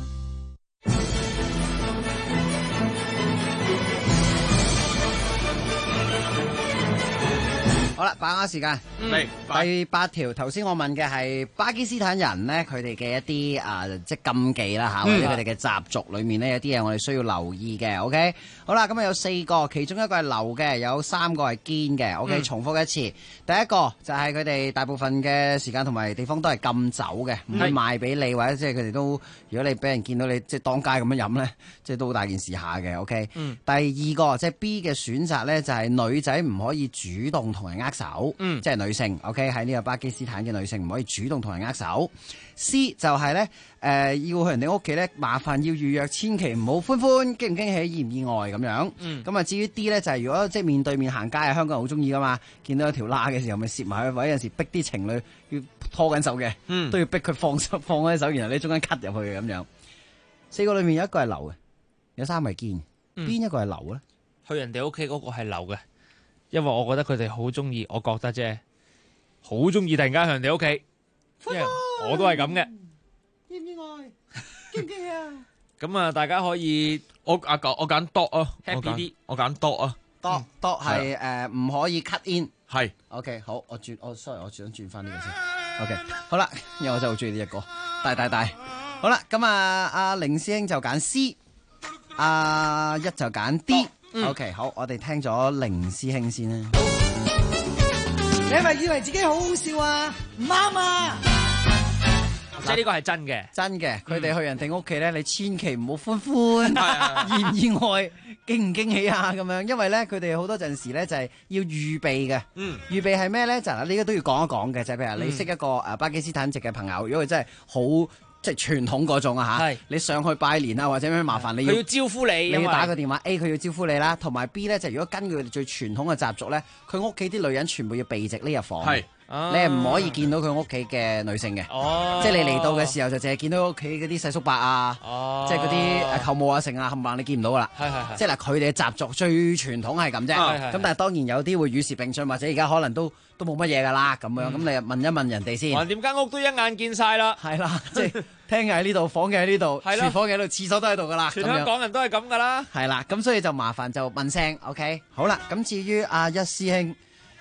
好啦，把握時間。第8條，頭先我問嘅係巴基斯坦人呢，佢哋嘅一啲即係禁忌啦嚇，或者佢哋嘅習俗裏面呢，有啲嘢我哋需要留意嘅。OK， 好啦，咁有4個，其中一個係流嘅，有3個係堅嘅。OK，重複一次，第一個就係佢哋大部分嘅時間同埋地方都係禁酒嘅，唔會賣俾你，或者即係佢哋都，如果你俾人見到你即係當街咁樣飲呢，即係都好大件事下嘅。OK，第二個即係 B 嘅選擇呢，就係女仔唔可以主動同人握手，即係女性。OK， 喺呢個巴基斯坦嘅女性唔可以主動同人握手。C 就係咧，要去人哋屋企咧，麻煩要預約，千祈唔好歡歡，驚唔驚喜，意唔意外咁樣。咁啊，至於 D 咧，就係如果即係面對面行街啊，香港人好中意噶嘛，見到有條罅嘅時候，咪攝埋去，或者有陣時逼啲情侶要拖緊手嘅，都要逼佢放開手，然後你中間 cut 入去嘅咁樣。4個裏面有一個係流嘅，有3個係堅，邊一個係流咧？ 去人哋屋企嗰個係流嘅，因為我覺得佢哋好中意，我覺得啫。好中意突然間去人哋屋企，我都係咁嘅。 意唔意外？驚唔驚喜啊？ 咁啊，大家可以我揀 dot 啊 ，happy 啲， 我揀 dot 啊。 dot 係唔可以 cut in。 係。 OK， 好，sorry， 我想轉翻呢個先。OK， 好啦，因為我真係好中意呢一個，大。好啦，咁阿凌師兄就揀 C， 阿一就揀 D。OK， 好，我哋聽咗凌師兄先啦。 你係咪以為自己好好笑啊？唔啱啊！ 即係呢個係真嘅， 佢哋去人哋屋企咧，你千祈唔好歡，意唔意外，驚唔驚喜啊咁樣？因為咧，佢哋好多陣時咧就係要預備嘅。預備係咩咧？就嗱，呢個都要講一講嘅，就係譬如你識一個巴基斯坦籍嘅朋友，如果佢真係好即係傳統嗰種啊嚇，你上去拜年啊或者咩麻煩，你要招呼你要打個電話 A， 佢要招呼你啦，同埋 B 咧就如果根據佢哋最傳統嘅習俗咧，佢屋企啲女人全部要避席呢入房。你係唔可以見到佢屋企嘅女性嘅，即係你嚟到嘅時候就淨係見到屋企嗰啲細叔伯啊，即係嗰啲舅母啊、剩啊，冚唪唥你見唔到噶啦。即係嗱，佢哋嘅習俗最傳統係咁啫。咁但係當然有啲會與時並進，或者而家可能都冇乜嘢噶啦咁樣。咁你問一問人哋先。 橫掂間屋都一眼見晒啦。 係啦，即係廳嘅喺呢度，房嘅喺呢度，廚房嘅喺度，廁所都喺度噶啦。 全香港人都係咁噶啦。 係啦，咁所以就麻煩就問聲 OK。好啦，咁至於阿一師兄。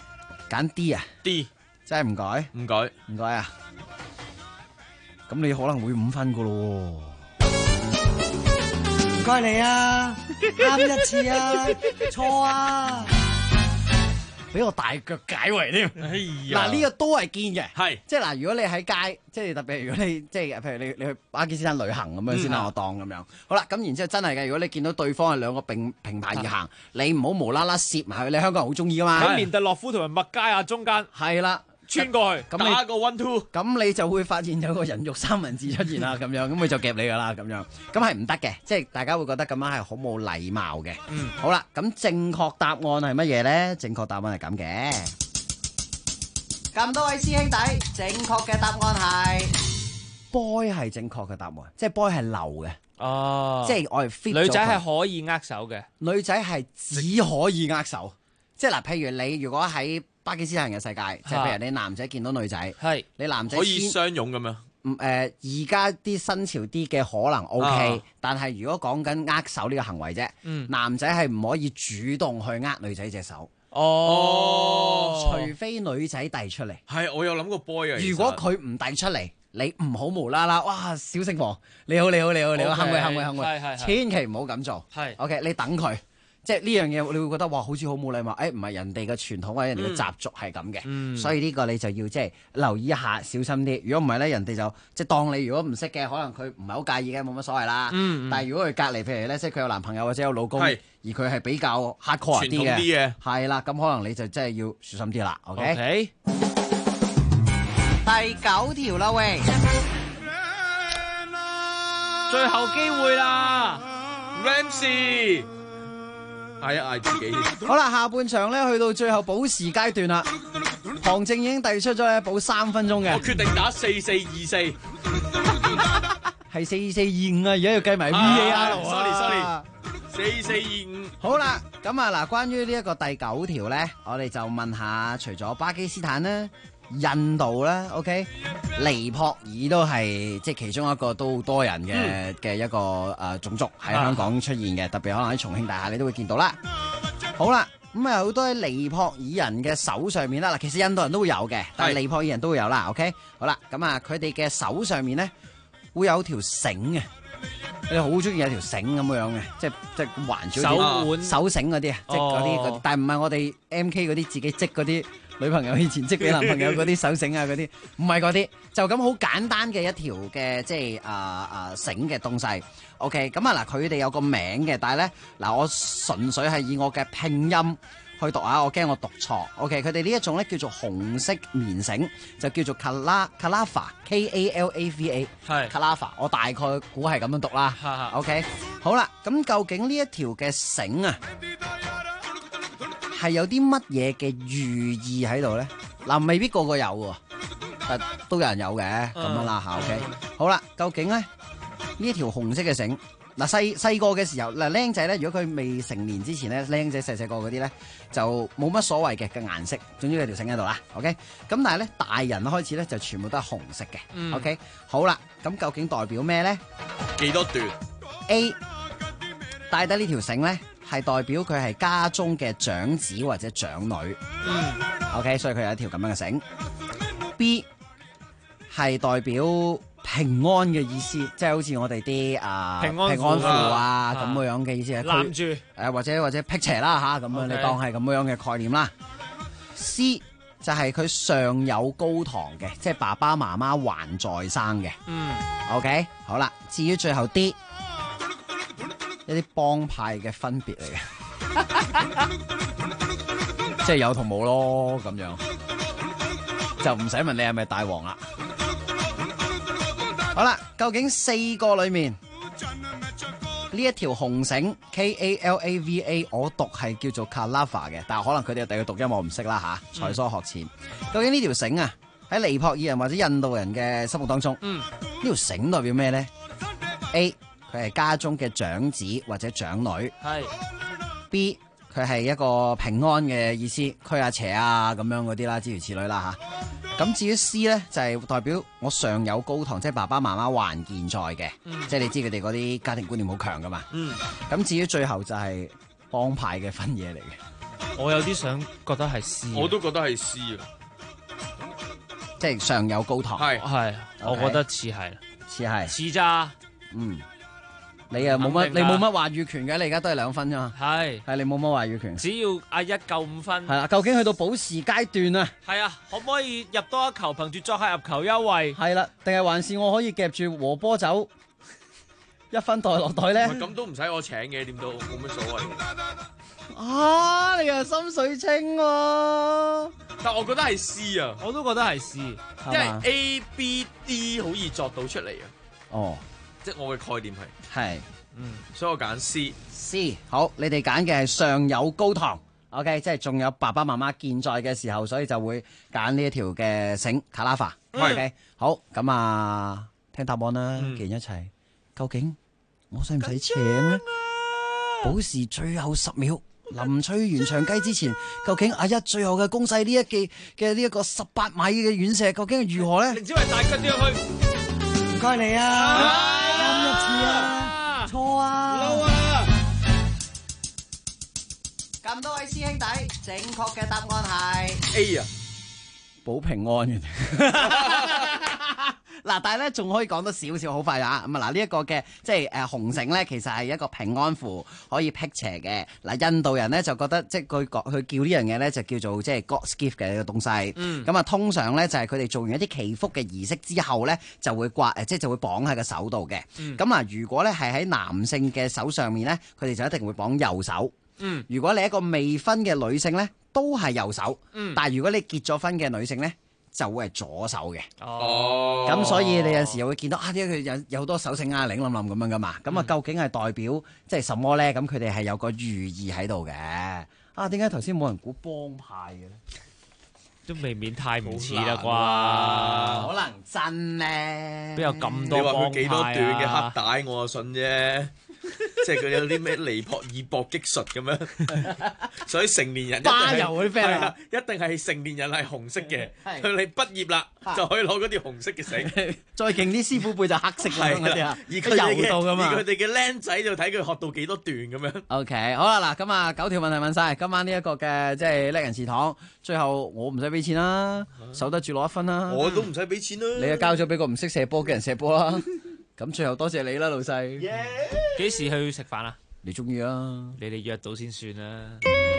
揀 D 啊 ，D 真係唔改，唔改啊！咁你可能會5分噶咯， 唔該你啊，啱一次啊，錯啊！ 俾我大腳解圍添。嗱呢個都係堅嘅，係即係嗱，如果你喺街，即係特別如果你即係譬如你去巴基斯坦旅行咁樣先啦，我當咁樣。好啦，咁然之後真係嘅，如果你見到對方係兩個平排而行，你唔好無啦啦攝埋去，你香港人好中意噶嘛。 喺連特洛夫同埋麥加亞中間， 係啦。 穿過去， 打個 1 2， 咁你就會發現有個人肉三文治出現啦，咁樣，咁佢就夾你噶啦，咁樣，咁係唔得嘅，即係大家會覺得咁樣係好冇禮貌嘅。好啦，咁正確答案係乜嘢咧？正確答案係咁嘅。咁多位師兄弟，正確嘅答案係 boy 係正確嘅答案，即係 boy 係流嘅。 哦， 即係我係 fit 女仔係可以握手嘅， 女仔係只可以握手。即係嗱，譬如你如果喺巴基斯坦人嘅世界，就譬如你男仔見到女仔，你男仔可以相擁咁樣。 而家啲新潮啲嘅可能 OK，但係如果講緊握手呢個行為啫，男仔係唔可以主動去握女仔隻手。除非女仔遞出嚟。 係，我有諗過 boy 啊。 如果佢唔遞出嚟，你唔好無啦啦，哇！小聖王，你好，行會，千祈唔好咁做。OK，你等佢。即係呢樣嘢，你會覺得哇，好似好冇禮貌。唔係人哋嘅傳統或者人哋嘅習俗係咁嘅，所以呢個你就要即係留意一下，小心啲。如果唔係咧，人哋就即係當你如果唔識嘅，可能佢唔係好介意嘅，冇乜所謂啦。但係如果佢隔離，譬如咧，即係佢有男朋友或者有老公，而佢係比較 hardcore 啲嘅，係啦，咁可能你就真係要小心啲啦。OK，第9條啦，喂， 最後機會啦 ，Ramsey。嗌一嗌自己。 好啦，下半場咧去到最後補時階段啦，旁證已經遞出咗咧補3分鐘嘅。 我決定打4424， 係4425啊！而家要計埋 VAR。 sorry，4425。 好啦，咁啊嗱，關於呢一個第9條咧，我哋就問下，除咗巴基斯坦咧、印度啦 ，OK， 尼泊爾都係即係其中一個都好多人嘅一個種族喺香港出現嘅，特別可能喺重慶大廈你都會見到啦。好啦，咁啊好多喺尼泊爾人嘅手上面啦，嗱其實印度人都會有嘅，但係尼泊爾人都會有啦。OK， 好啦，咁啊佢哋嘅手上面咧會有條繩嘅，你好中意有條繩咁樣嘅，即係環住手繩嗰啲啊，即係嗰啲，但係唔係我哋 MK 嗰啲自己織嗰啲。女朋友以前織俾男朋友嗰啲手繩啊，嗰啲唔係嗰啲，就咁好簡單嘅一條嘅即係繩嘅東西。OK， 咁啊嗱，佢哋有個名嘅，但係咧嗱，我純粹係以我嘅拼音去讀啊，我驚我讀錯。OK， 佢哋呢一種咧叫做紅色棉繩，就叫做 Kalava Kalava， 係 Kalava， 我大概估係咁樣讀啦。OK， 好啦，咁究竟呢一條嘅繩啊，係有啲乜嘢嘅寓意喺度咧？嗱，未必個個有喎，但都有人有嘅咁樣啦嚇。OK， 好啦，究竟咧呢一條紅色嘅繩，嗱細個嘅時候，嗱僆仔咧，如果佢未成年之前咧，僆仔細個嗰啲咧就冇乜所謂嘅顏色，總之有條繩喺度啦。OK， 咁但係咧大人開始咧就全部都係紅色嘅。OK， 好啦，咁究竟代表咩咧？ 幾多段 ？A 帶得呢條繩咧，係代表佢係家中嘅長子或者長女。OK， 所以佢有一條咁樣嘅繩。B 係代表平安嘅意思，即係好似我哋啲平安符啊咁樣嘅意思， 攬住或者辟邪啦嚇，咁樣你當係咁樣嘅概念啦。C 就係佢上有高堂嘅，即係爸爸媽媽還在生嘅。OK， 好啦，至於最後 D。一啲幫派嘅分別嚟嘅，即係有同冇咯，咁樣就唔使問你係咪大王啦。好啦，究竟4個裏面呢一條紅繩 Kalava， 我讀係叫做 Kalava 嘅，但係可能佢哋有第二個讀音我唔識啦吓，才疏學淺。究竟呢條繩啊喺尼泊爾人或者印度人嘅心目當中，呢條繩代表咩咧 ？A 佢係家中嘅長子或者長女，係 B 佢係一個平安嘅意思，驅下邪啊咁樣嗰啲啦，諸如此類啦吓。咁至於 C 咧就係代表我上有高堂，即係爸爸媽媽還健在嘅，即係你知佢哋嗰啲家庭觀念好強噶嘛。咁至於最後就係幫派嘅分野嚟嘅。 我有啲想覺得係 C， 我都覺得係 C 啊， 即係上有高堂。 係，我覺得似係似咋。 你又冇乜，你冇乜話語權嘅，你而家都係2分啫嘛。 係你冇乜話語權。 只要阿一夠5分。 係啦，究竟去到補時階段啊？ 係啊，可唔可以入多一球，憑住作客入球優惠？ 係啦，定係還是我可以夾住和波走1分袋落袋咧？ 咁都唔使我請嘅，點都冇乜所謂。 你又心水清喎。 但我覺得係 C 啊， 我都覺得係 C， 因為 A、B、D 好易作到出嚟啊。即係我嘅概念係，所以我揀 C。 好，你哋揀嘅係上有高堂 ，OK， 即係仲有爸爸媽媽健在嘅時候，所以就會揀呢一條嘅繩卡拉法。OK， 好，咁啊，聽答案啦，既然一齊，究竟我使唔使請咧？補時最後10秒，臨吹完長雞之前，究竟阿一最後嘅攻勢呢一記嘅呢一個18米嘅遠射，究竟係如何咧？ 凌子維大腳跌入去， 唔該你啊！一次啊，錯啊， 嬲啊！咁多位師兄弟，正確嘅答案係 A 啊， 保平安嘅。嗱，但係咧仲可以講多少少好快啊！咁啊，嗱呢一個嘅即係紅繩咧，其實係一個平安符，可以辟邪嘅。嗱，印度人咧就覺得即係佢叫呢樣嘢咧就叫做即係 God's gift 嘅一個東西。咁啊，通常咧就係佢哋做完一啲祈福嘅儀式之後咧，就會即係就會綁喺個手度嘅。咁啊，如果咧係喺男性嘅手上面咧，佢哋就一定會綁右手。如果你一個未婚嘅女性咧，都係右手。但係如果你結咗婚嘅女性咧，就會係左手嘅。咁所以你有時又會見到點解佢有好多手繩啊，擰冧冧咁樣噶嘛？咁啊，究竟係代表即係什麼咧？咁佢哋係有個寓意喺度嘅。點解頭先冇人估幫派嘅咧？ 都未免太唔似啦啩？ 可能真咧？ 邊有咁多幫派啊？ 你話佢幾多段嘅黑帶，我就信啫。即係佢有啲咩尼泊爾搏擊術咁樣，所以成年人巴油嗰啲 friend 啊， 一定係成年人係紅色嘅，佢你畢業啦就可以攞嗰條紅色嘅繩， 再勁啲師傅輩就黑色咁樣嗰啲啊， 而佢哋嘅僆仔就睇佢學到幾多段咁樣。 OK， 好啦，嗱咁啊9條問題問晒，今晚呢一個嘅即係叻人祠堂，最後我唔使俾錢啦，守得住攞1分啦， 我都唔使俾錢啦， 你啊交咗俾個唔識射波嘅人射波啦。咁最後多謝你啦，老細。 幾時去食飯啊？ 你中意啊？ 你哋約到先算啦。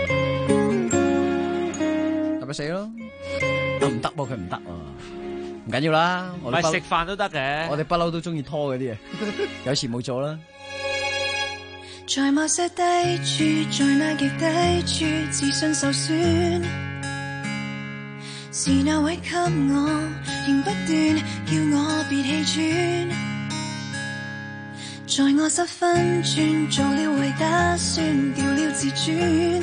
咪死咯！唔得喎，佢唔得啊！唔緊要啦， 唔係食飯都得嘅。 我哋不嬲都中意拖嗰啲嘢，有時冇做啦。 在某些低處，在那極低處，自信受損，是那位給我，仍不斷叫我別氣喘。在我失分寸，做了壞打算，掉了自尊，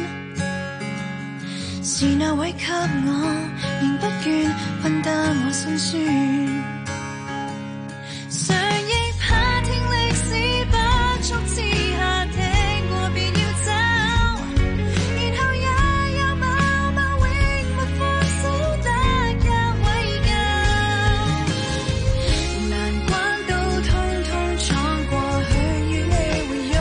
是那位給我，仍不倦分擔我辛酸。常亦怕聽歷史不速之下聽過便要走，然後也有某某永沒放手得也為舊，難關都通通闖過去與你會擁，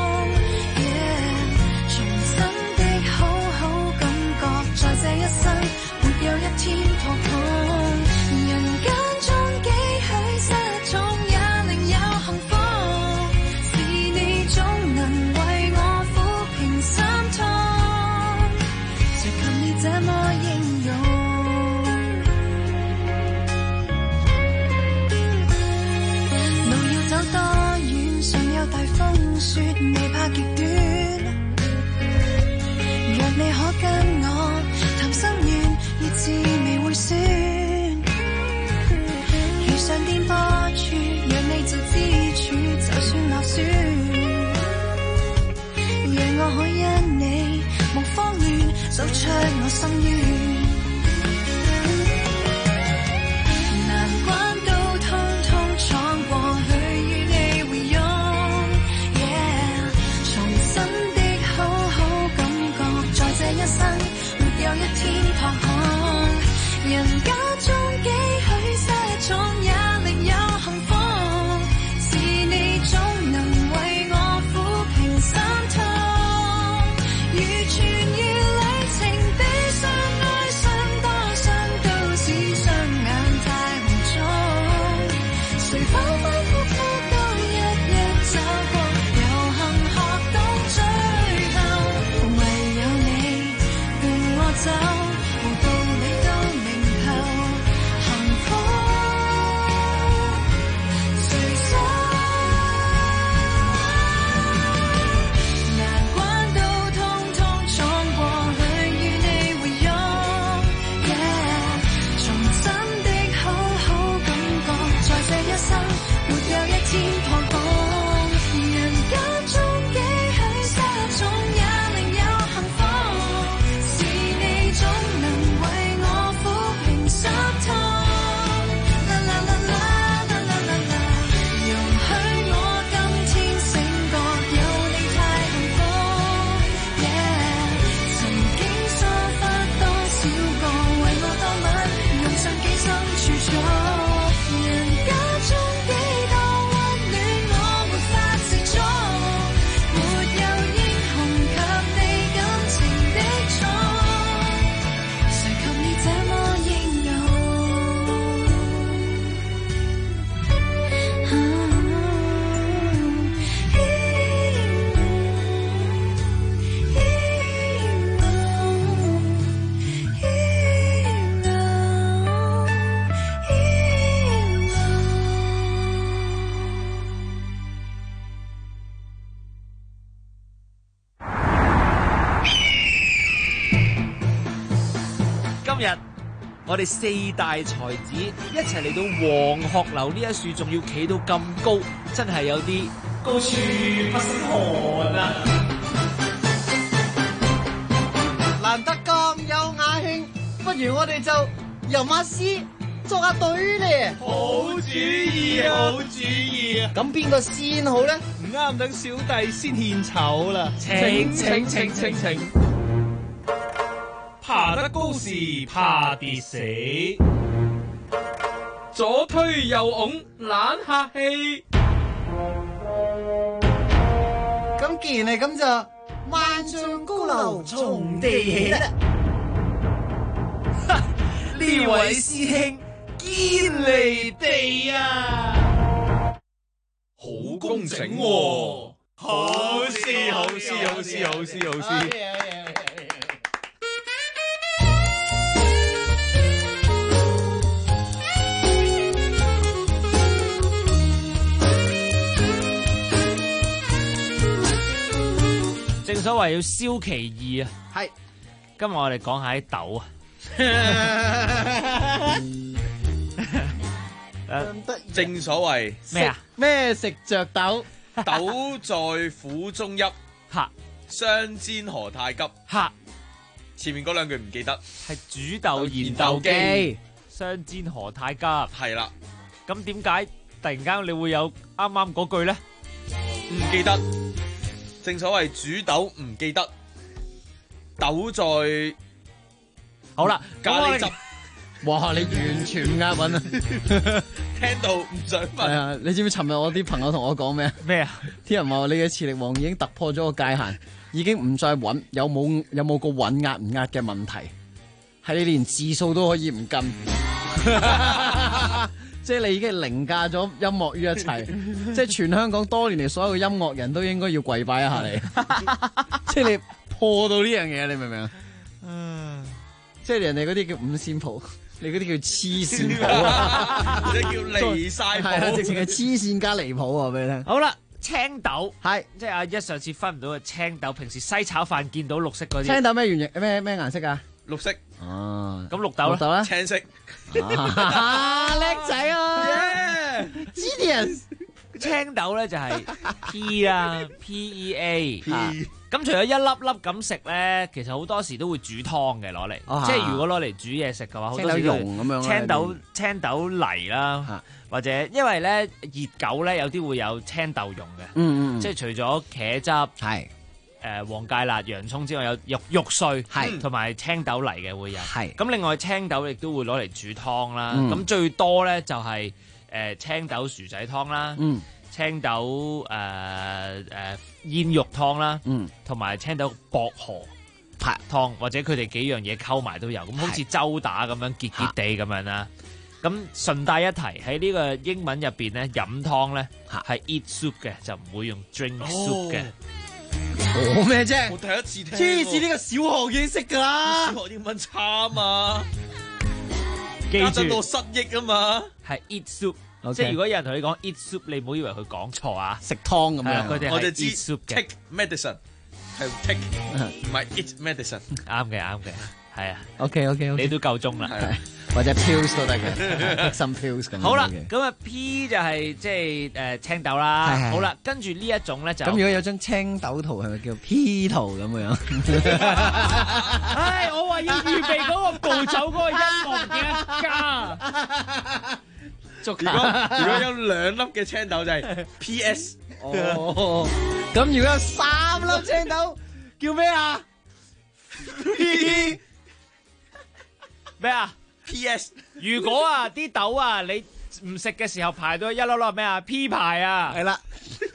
重新的好好感覺在這一生沒有一天破空，人間中幾許失寵也另有幸福，是你總能為我撫平心痛，誰及你這麼英勇，路要走多遠，常有大風雪，未怕極短，若你可跟我談心願，熱熾未會酸，遇上顛簸處，若你就知處，就算落雪，讓我可因你無慌亂，走出我心願。難關都通通闖過去，與你會擁，重新的好好感覺，在這一生沒有一天破空，人家中幾許失寵也另有幸福，是你總能為我撫平心痛，如全如旅程今日我哋4大才子一齊嚟到黃鶴樓呢一樹，仲要企到咁高，真係有啲高處不勝寒啊！ 難得咁有雅興，不如我哋就吟下詩，作下對咧。 好主意，好主意啊！ 咁邊個先好咧？ 唔啱，等小弟先獻醜啦。 請。 爬得高時怕跌死，左推右擁懶客氣。 咁既然係咁就萬丈高樓從地起啦。 呢位師兄堅離地啊！ 好工整喎，好詩。 正所謂要消其意啊！ 係， 今日我哋講下啲豆啊！ 正所謂咩啊？ 咩食着豆？ 豆在釜中泣， 嚇！ 相煎何太急， 嚇！ 前面嗰兩句唔記得， 係煮豆燃豆萁，相煎何太急。 係啦， 咁點解突然間你會有啱啱嗰句咧？ 唔記得。正所謂煮豆唔記得，豆在好啦， 咖喱汁。 哇！你完全唔押韻啊！ 聽到唔想問。 係啊！你知唔知尋日我啲朋友同我講咩？ 咩啊？ 啲人話你嘅磁力王已經突破咗個界限，已經唔再穩，有冇個韻押唔押嘅問題，係你連字數都可以唔跟。即係你已經凌駕咗音樂於一切，即係全香港多年嚟所有嘅音樂人都應該要跪拜一下你。即係你破到呢樣嘢，你明唔明啊？即係人哋嗰啲叫五線譜，你嗰啲叫黐線譜啊！ 你叫離晒譜， 直情係黐線加離譜啊！俾你聽。 好啦，青豆係即係阿一上次分唔到嘅青豆，平時西炒飯見到綠色嗰啲。 青豆咩原型？咩顏色啊？ 綠色。 哦， 咁綠豆咧？ 青色。 叻仔啊！知啲人青豆咧就係 P 啦，PEA。咁除咗一粒粒咁食咧，其實好多時都會煮湯嘅攞嚟，即係如果攞嚟煮嘢食嘅話，好多時都咁樣青豆泥啦，或者因為咧熱狗咧有啲會有青豆蓉嘅，即係除咗茄汁係。 黃芥辣、洋葱之外，有肉碎，同埋青豆泥嘅會有。咁另外青豆亦都會攞嚟煮湯啦。咁最多咧就係青豆薯仔湯啦，青豆煙肉湯啦，同埋青豆薄荷湯，或者佢哋幾樣嘢溝埋都有。咁好似周打咁樣結結地咁樣啦。咁順帶一提喺呢個英文入邊咧，飲湯咧係 eat soup 嘅，就唔會用 drink soup 嘅。 講咩啫？ 我第一次聽。 黐線，呢個小學已經識噶啦。 小學英文差啊嘛， 記住家陣我失憶啊嘛。 係 eat soup，即係如果有人同你講 eat soup，你唔好以為佢講錯啊， 食湯咁樣。 佢哋我就知 eat soup 嘅 take medicine 係 take，唔係 eat medicine。 啱嘅，係啊。 OK， 你都夠鐘啦。 或者 pills 都得嘅，some pills 咁。 好啦，咁啊 P 就係即係青豆啦。好啦，跟住呢一種咧就咁。如果有張青豆圖，係咪叫 P 圖咁樣？ 唉，我話要預備嗰個步驟嗰個音樂嘅加。 如果有2粒嘅青豆就係 PS。 哦，咁如果有3粒青豆叫咩啊 ？P 咩啊？ P.S. 如果啊啲豆啊你唔食嘅時候排到一粒粒咩啊 P 牌啊， 係啦，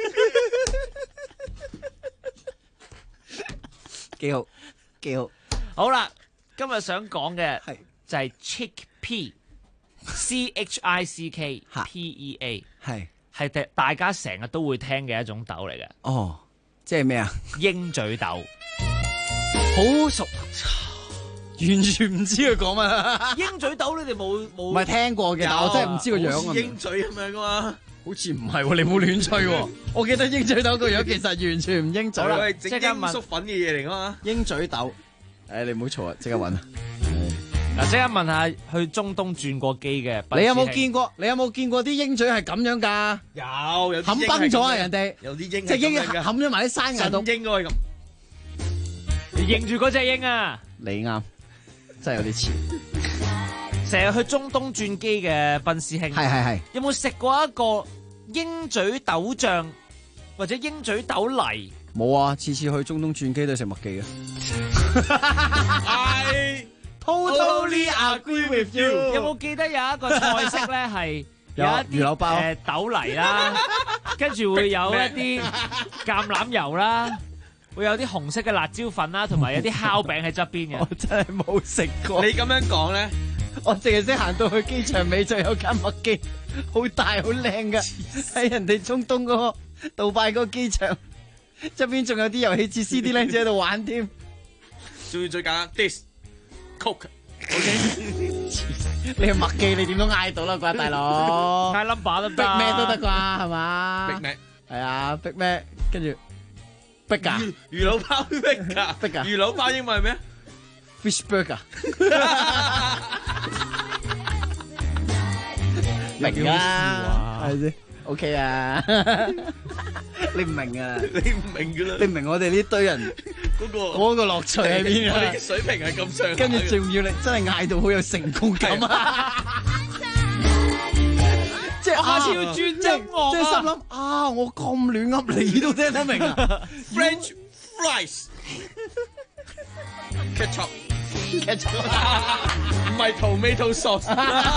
幾好幾好。 好啦，今日想講嘅就係 chickpea CHICKPEA 係大家成日都會聽嘅一種豆嚟嘅。 哦，即係咩啊？ 鷹嘴豆， 好熟。完全唔知佢講乜。 鷹嘴豆你哋冇唔係聽過嘅，但我真係唔知個樣啊。 鷹嘴咁樣噶嘛？ 好似唔係喎，你冇亂吹喎。我記得鷹嘴豆個樣其實完全唔鷹嘴。 佢係整鷹粟粉嘅嘢嚟噶嘛？ 鷹嘴豆，你唔好嘈啊，即刻揾啊！ 嗱，即刻問下去中東轉過機嘅， 你有冇見過？你有冇見過啲鷹嘴係咁樣㗎？ 有冚崩咗啊！人哋有啲鷹隻鷹冚咗埋啲山崖度。 鷹可以咁， 你認住嗰隻鷹啊！ 你啱，真係有啲似。 成日去中東轉機嘅賓師兄， 係， 有冇食過一個鷹嘴豆醬或者鷹嘴豆泥？ 冇啊！次次去中東轉機都食麥記嘅。 I totally agree with you。 有冇記得有一個菜式咧係有一啲魚柳包豆泥啦，跟住會有一啲橄欖油啦，會有啲紅色嘅辣椒粉啦，同埋有啲烤餅喺側邊嘅。 我真係冇食過。 你咁樣講咧， 我淨係識行到去機場尾就有間麥記，好大好靚噶，喺人哋中東嗰個杜拜嗰個機場側邊，仲有啲遊戲設施，啲靚仔喺度玩添。 最簡單 ，this Coke，OK， 你係麥記，你點都嗌到啦啩，大佬。 嗌 number 都得， 逼咩都得啩，係嘛？ 逼咩？ 係啊，逼咩？跟住逼噶。 魚柳包逼噶， 逼噶。 魚柳包英文係咩 ？Fish burger。明啊，係先 ？OK 啊。你唔明啊？ 你唔明噶啦？ 你唔明我哋呢堆人嗰個樂趣喺邊啊？ 我哋嘅水平係咁上， 跟住仲要你真係嗌到好有成功感啊！即係下次要轉音樂即係心諗啊！我咁亂噏你都聽得明啊 ！French fries，ketchup，唔係 tomato sauce，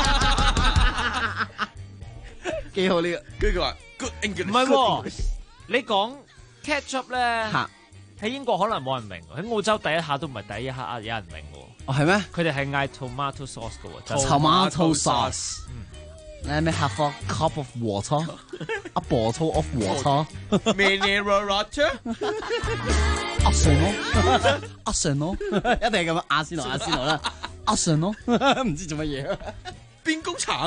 幾好呢個？ 跟住佢話 good English， 唔係喎，你講 ketchup 咧，喺英國可能冇人明，喺澳洲第一下都唔係第一下有人明喎。 哦，係咩？ 佢哋係嗌 tomato sauce 嘅喎。 Tomato sauce。Let me have a cup of water, a bottle of water. Mineral water. 阿信咯，阿信咯，一定係咁樣。阿仙奴啦，阿信咯，唔知做乜嘢。 邊工廠？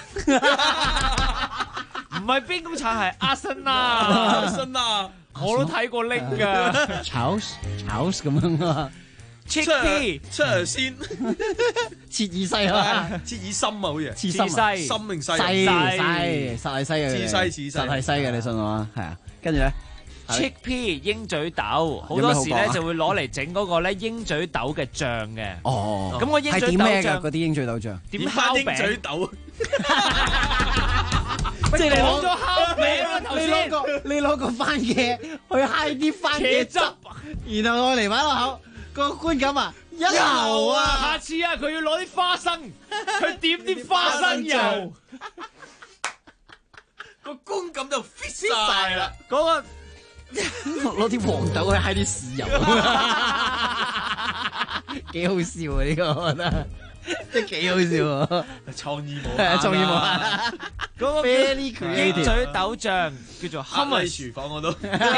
唔係邊工廠，係阿信啊！ 阿信啊！ 我都睇過拎噶。 Charles 咁樣啊。 切啲， 出嚟先， 切耳西啊， 切耳心啊，好似， 切西， 心定西， 實係西嘅， 切西， 實係西嘅，你信我啊？係啊，跟住咧 ，chickpea 鷹嘴豆，好多時咧就會攞嚟整嗰個咧鷹嘴豆嘅醬嘅。 哦， 咁個鷹嘴豆醬嗰啲鷹嘴豆醬， 點烤鷹嘴豆？ 即係你攞咗烤餅啊！頭先你攞個番茄去揩啲番茄汁，然後我嚟擺落口。個觀感啊，油啊！ 下次啊，佢要攞啲花生，佢點啲花生油， 個觀感就 fit 晒啦。 嗰個攞啲黃豆去揩啲豉油，幾好笑啊！呢個我覺得即係幾好笑啊！ 創意冇， 創意冇。 嗰個鷹嘴豆醬叫做 hummus， 廚房我都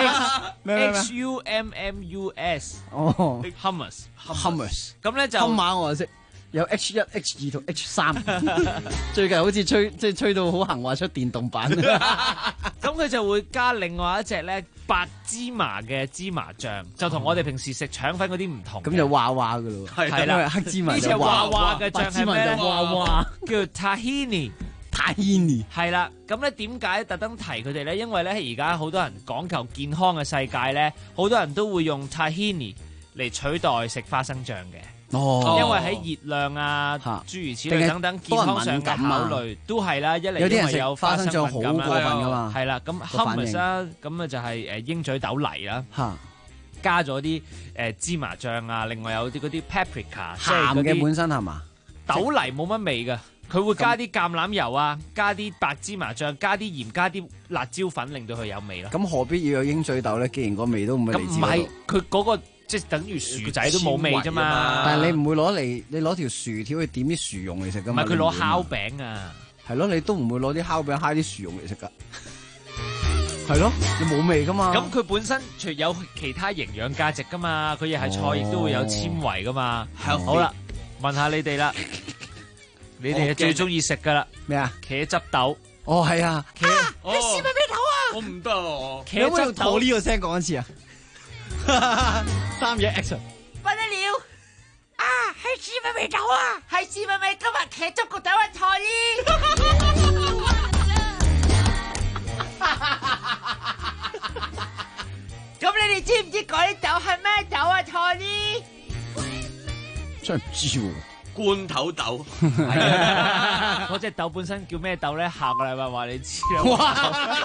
HUMMUS 哦 hummus 咁咧就今晚我就識有 H1、H2 同 H3，最近好似吹到好行話出電動版， 咁佢就會加另外一隻咧白芝麻嘅芝麻醬，就同我哋平時食腸粉嗰啲唔同。 咁就娃娃噶咯， 係啦， 黑芝麻呢隻娃娃嘅醬係咩咧？ 娃娃叫 tahini。係啦，咁咧點解特登提佢哋咧？因為咧而家好多人講求健康嘅世界咧，好多人都會用 tahini 嚟取代食花生醬嘅。 哦， 因為喺熱量啊、諸如此類等等健康上嘅考慮都係啦。一嚟因為有花生醬好過分噶嘛，係啦。咁 hummus 啦，咁啊就係鷹嘴豆泥啦，加咗啲芝麻醬啊，另外有啲嗰啲 paprika， 鹹嘅本身係嘛？ 豆泥冇乜味噶。佢會加啲橄欖油啊，加啲白芝麻醬，加啲鹽，加啲辣椒粉，令到佢有味咯。 咁何必要有鷹嘴豆咧？既然個味都唔係嚟自嗰度。咁唔係佢嗰個即係等於薯仔都冇味啫嘛。 但係你唔會攞嚟，你攞條薯條去點啲薯蓉嚟食噶嘛？ 唔係佢攞烤餅啊。 係咯，你都唔會攞啲烤餅揩啲薯蓉嚟食噶。係咯，你冇味噶嘛。 咁佢本身除有其他營養價值噶嘛，佢亦係菜，亦都會有纖維噶嘛。好啦，問下你哋啦。你哋最中意食噶啦咩啊？ 茄汁豆哦，係啊， 你試咪咩頭啊？ 我唔得啊！ 茄汁豆呢個聲講一次啊！3嘢 action， 不得了啊！係是咪未走啊？係是咪今日劇足個豆啊菜姨？咁你哋知唔知嗰啲豆係咩豆啊菜姨？ 真係唔知喎。 罐頭豆， 嗰隻豆本身叫咩豆咧？下個禮拜話你知啦。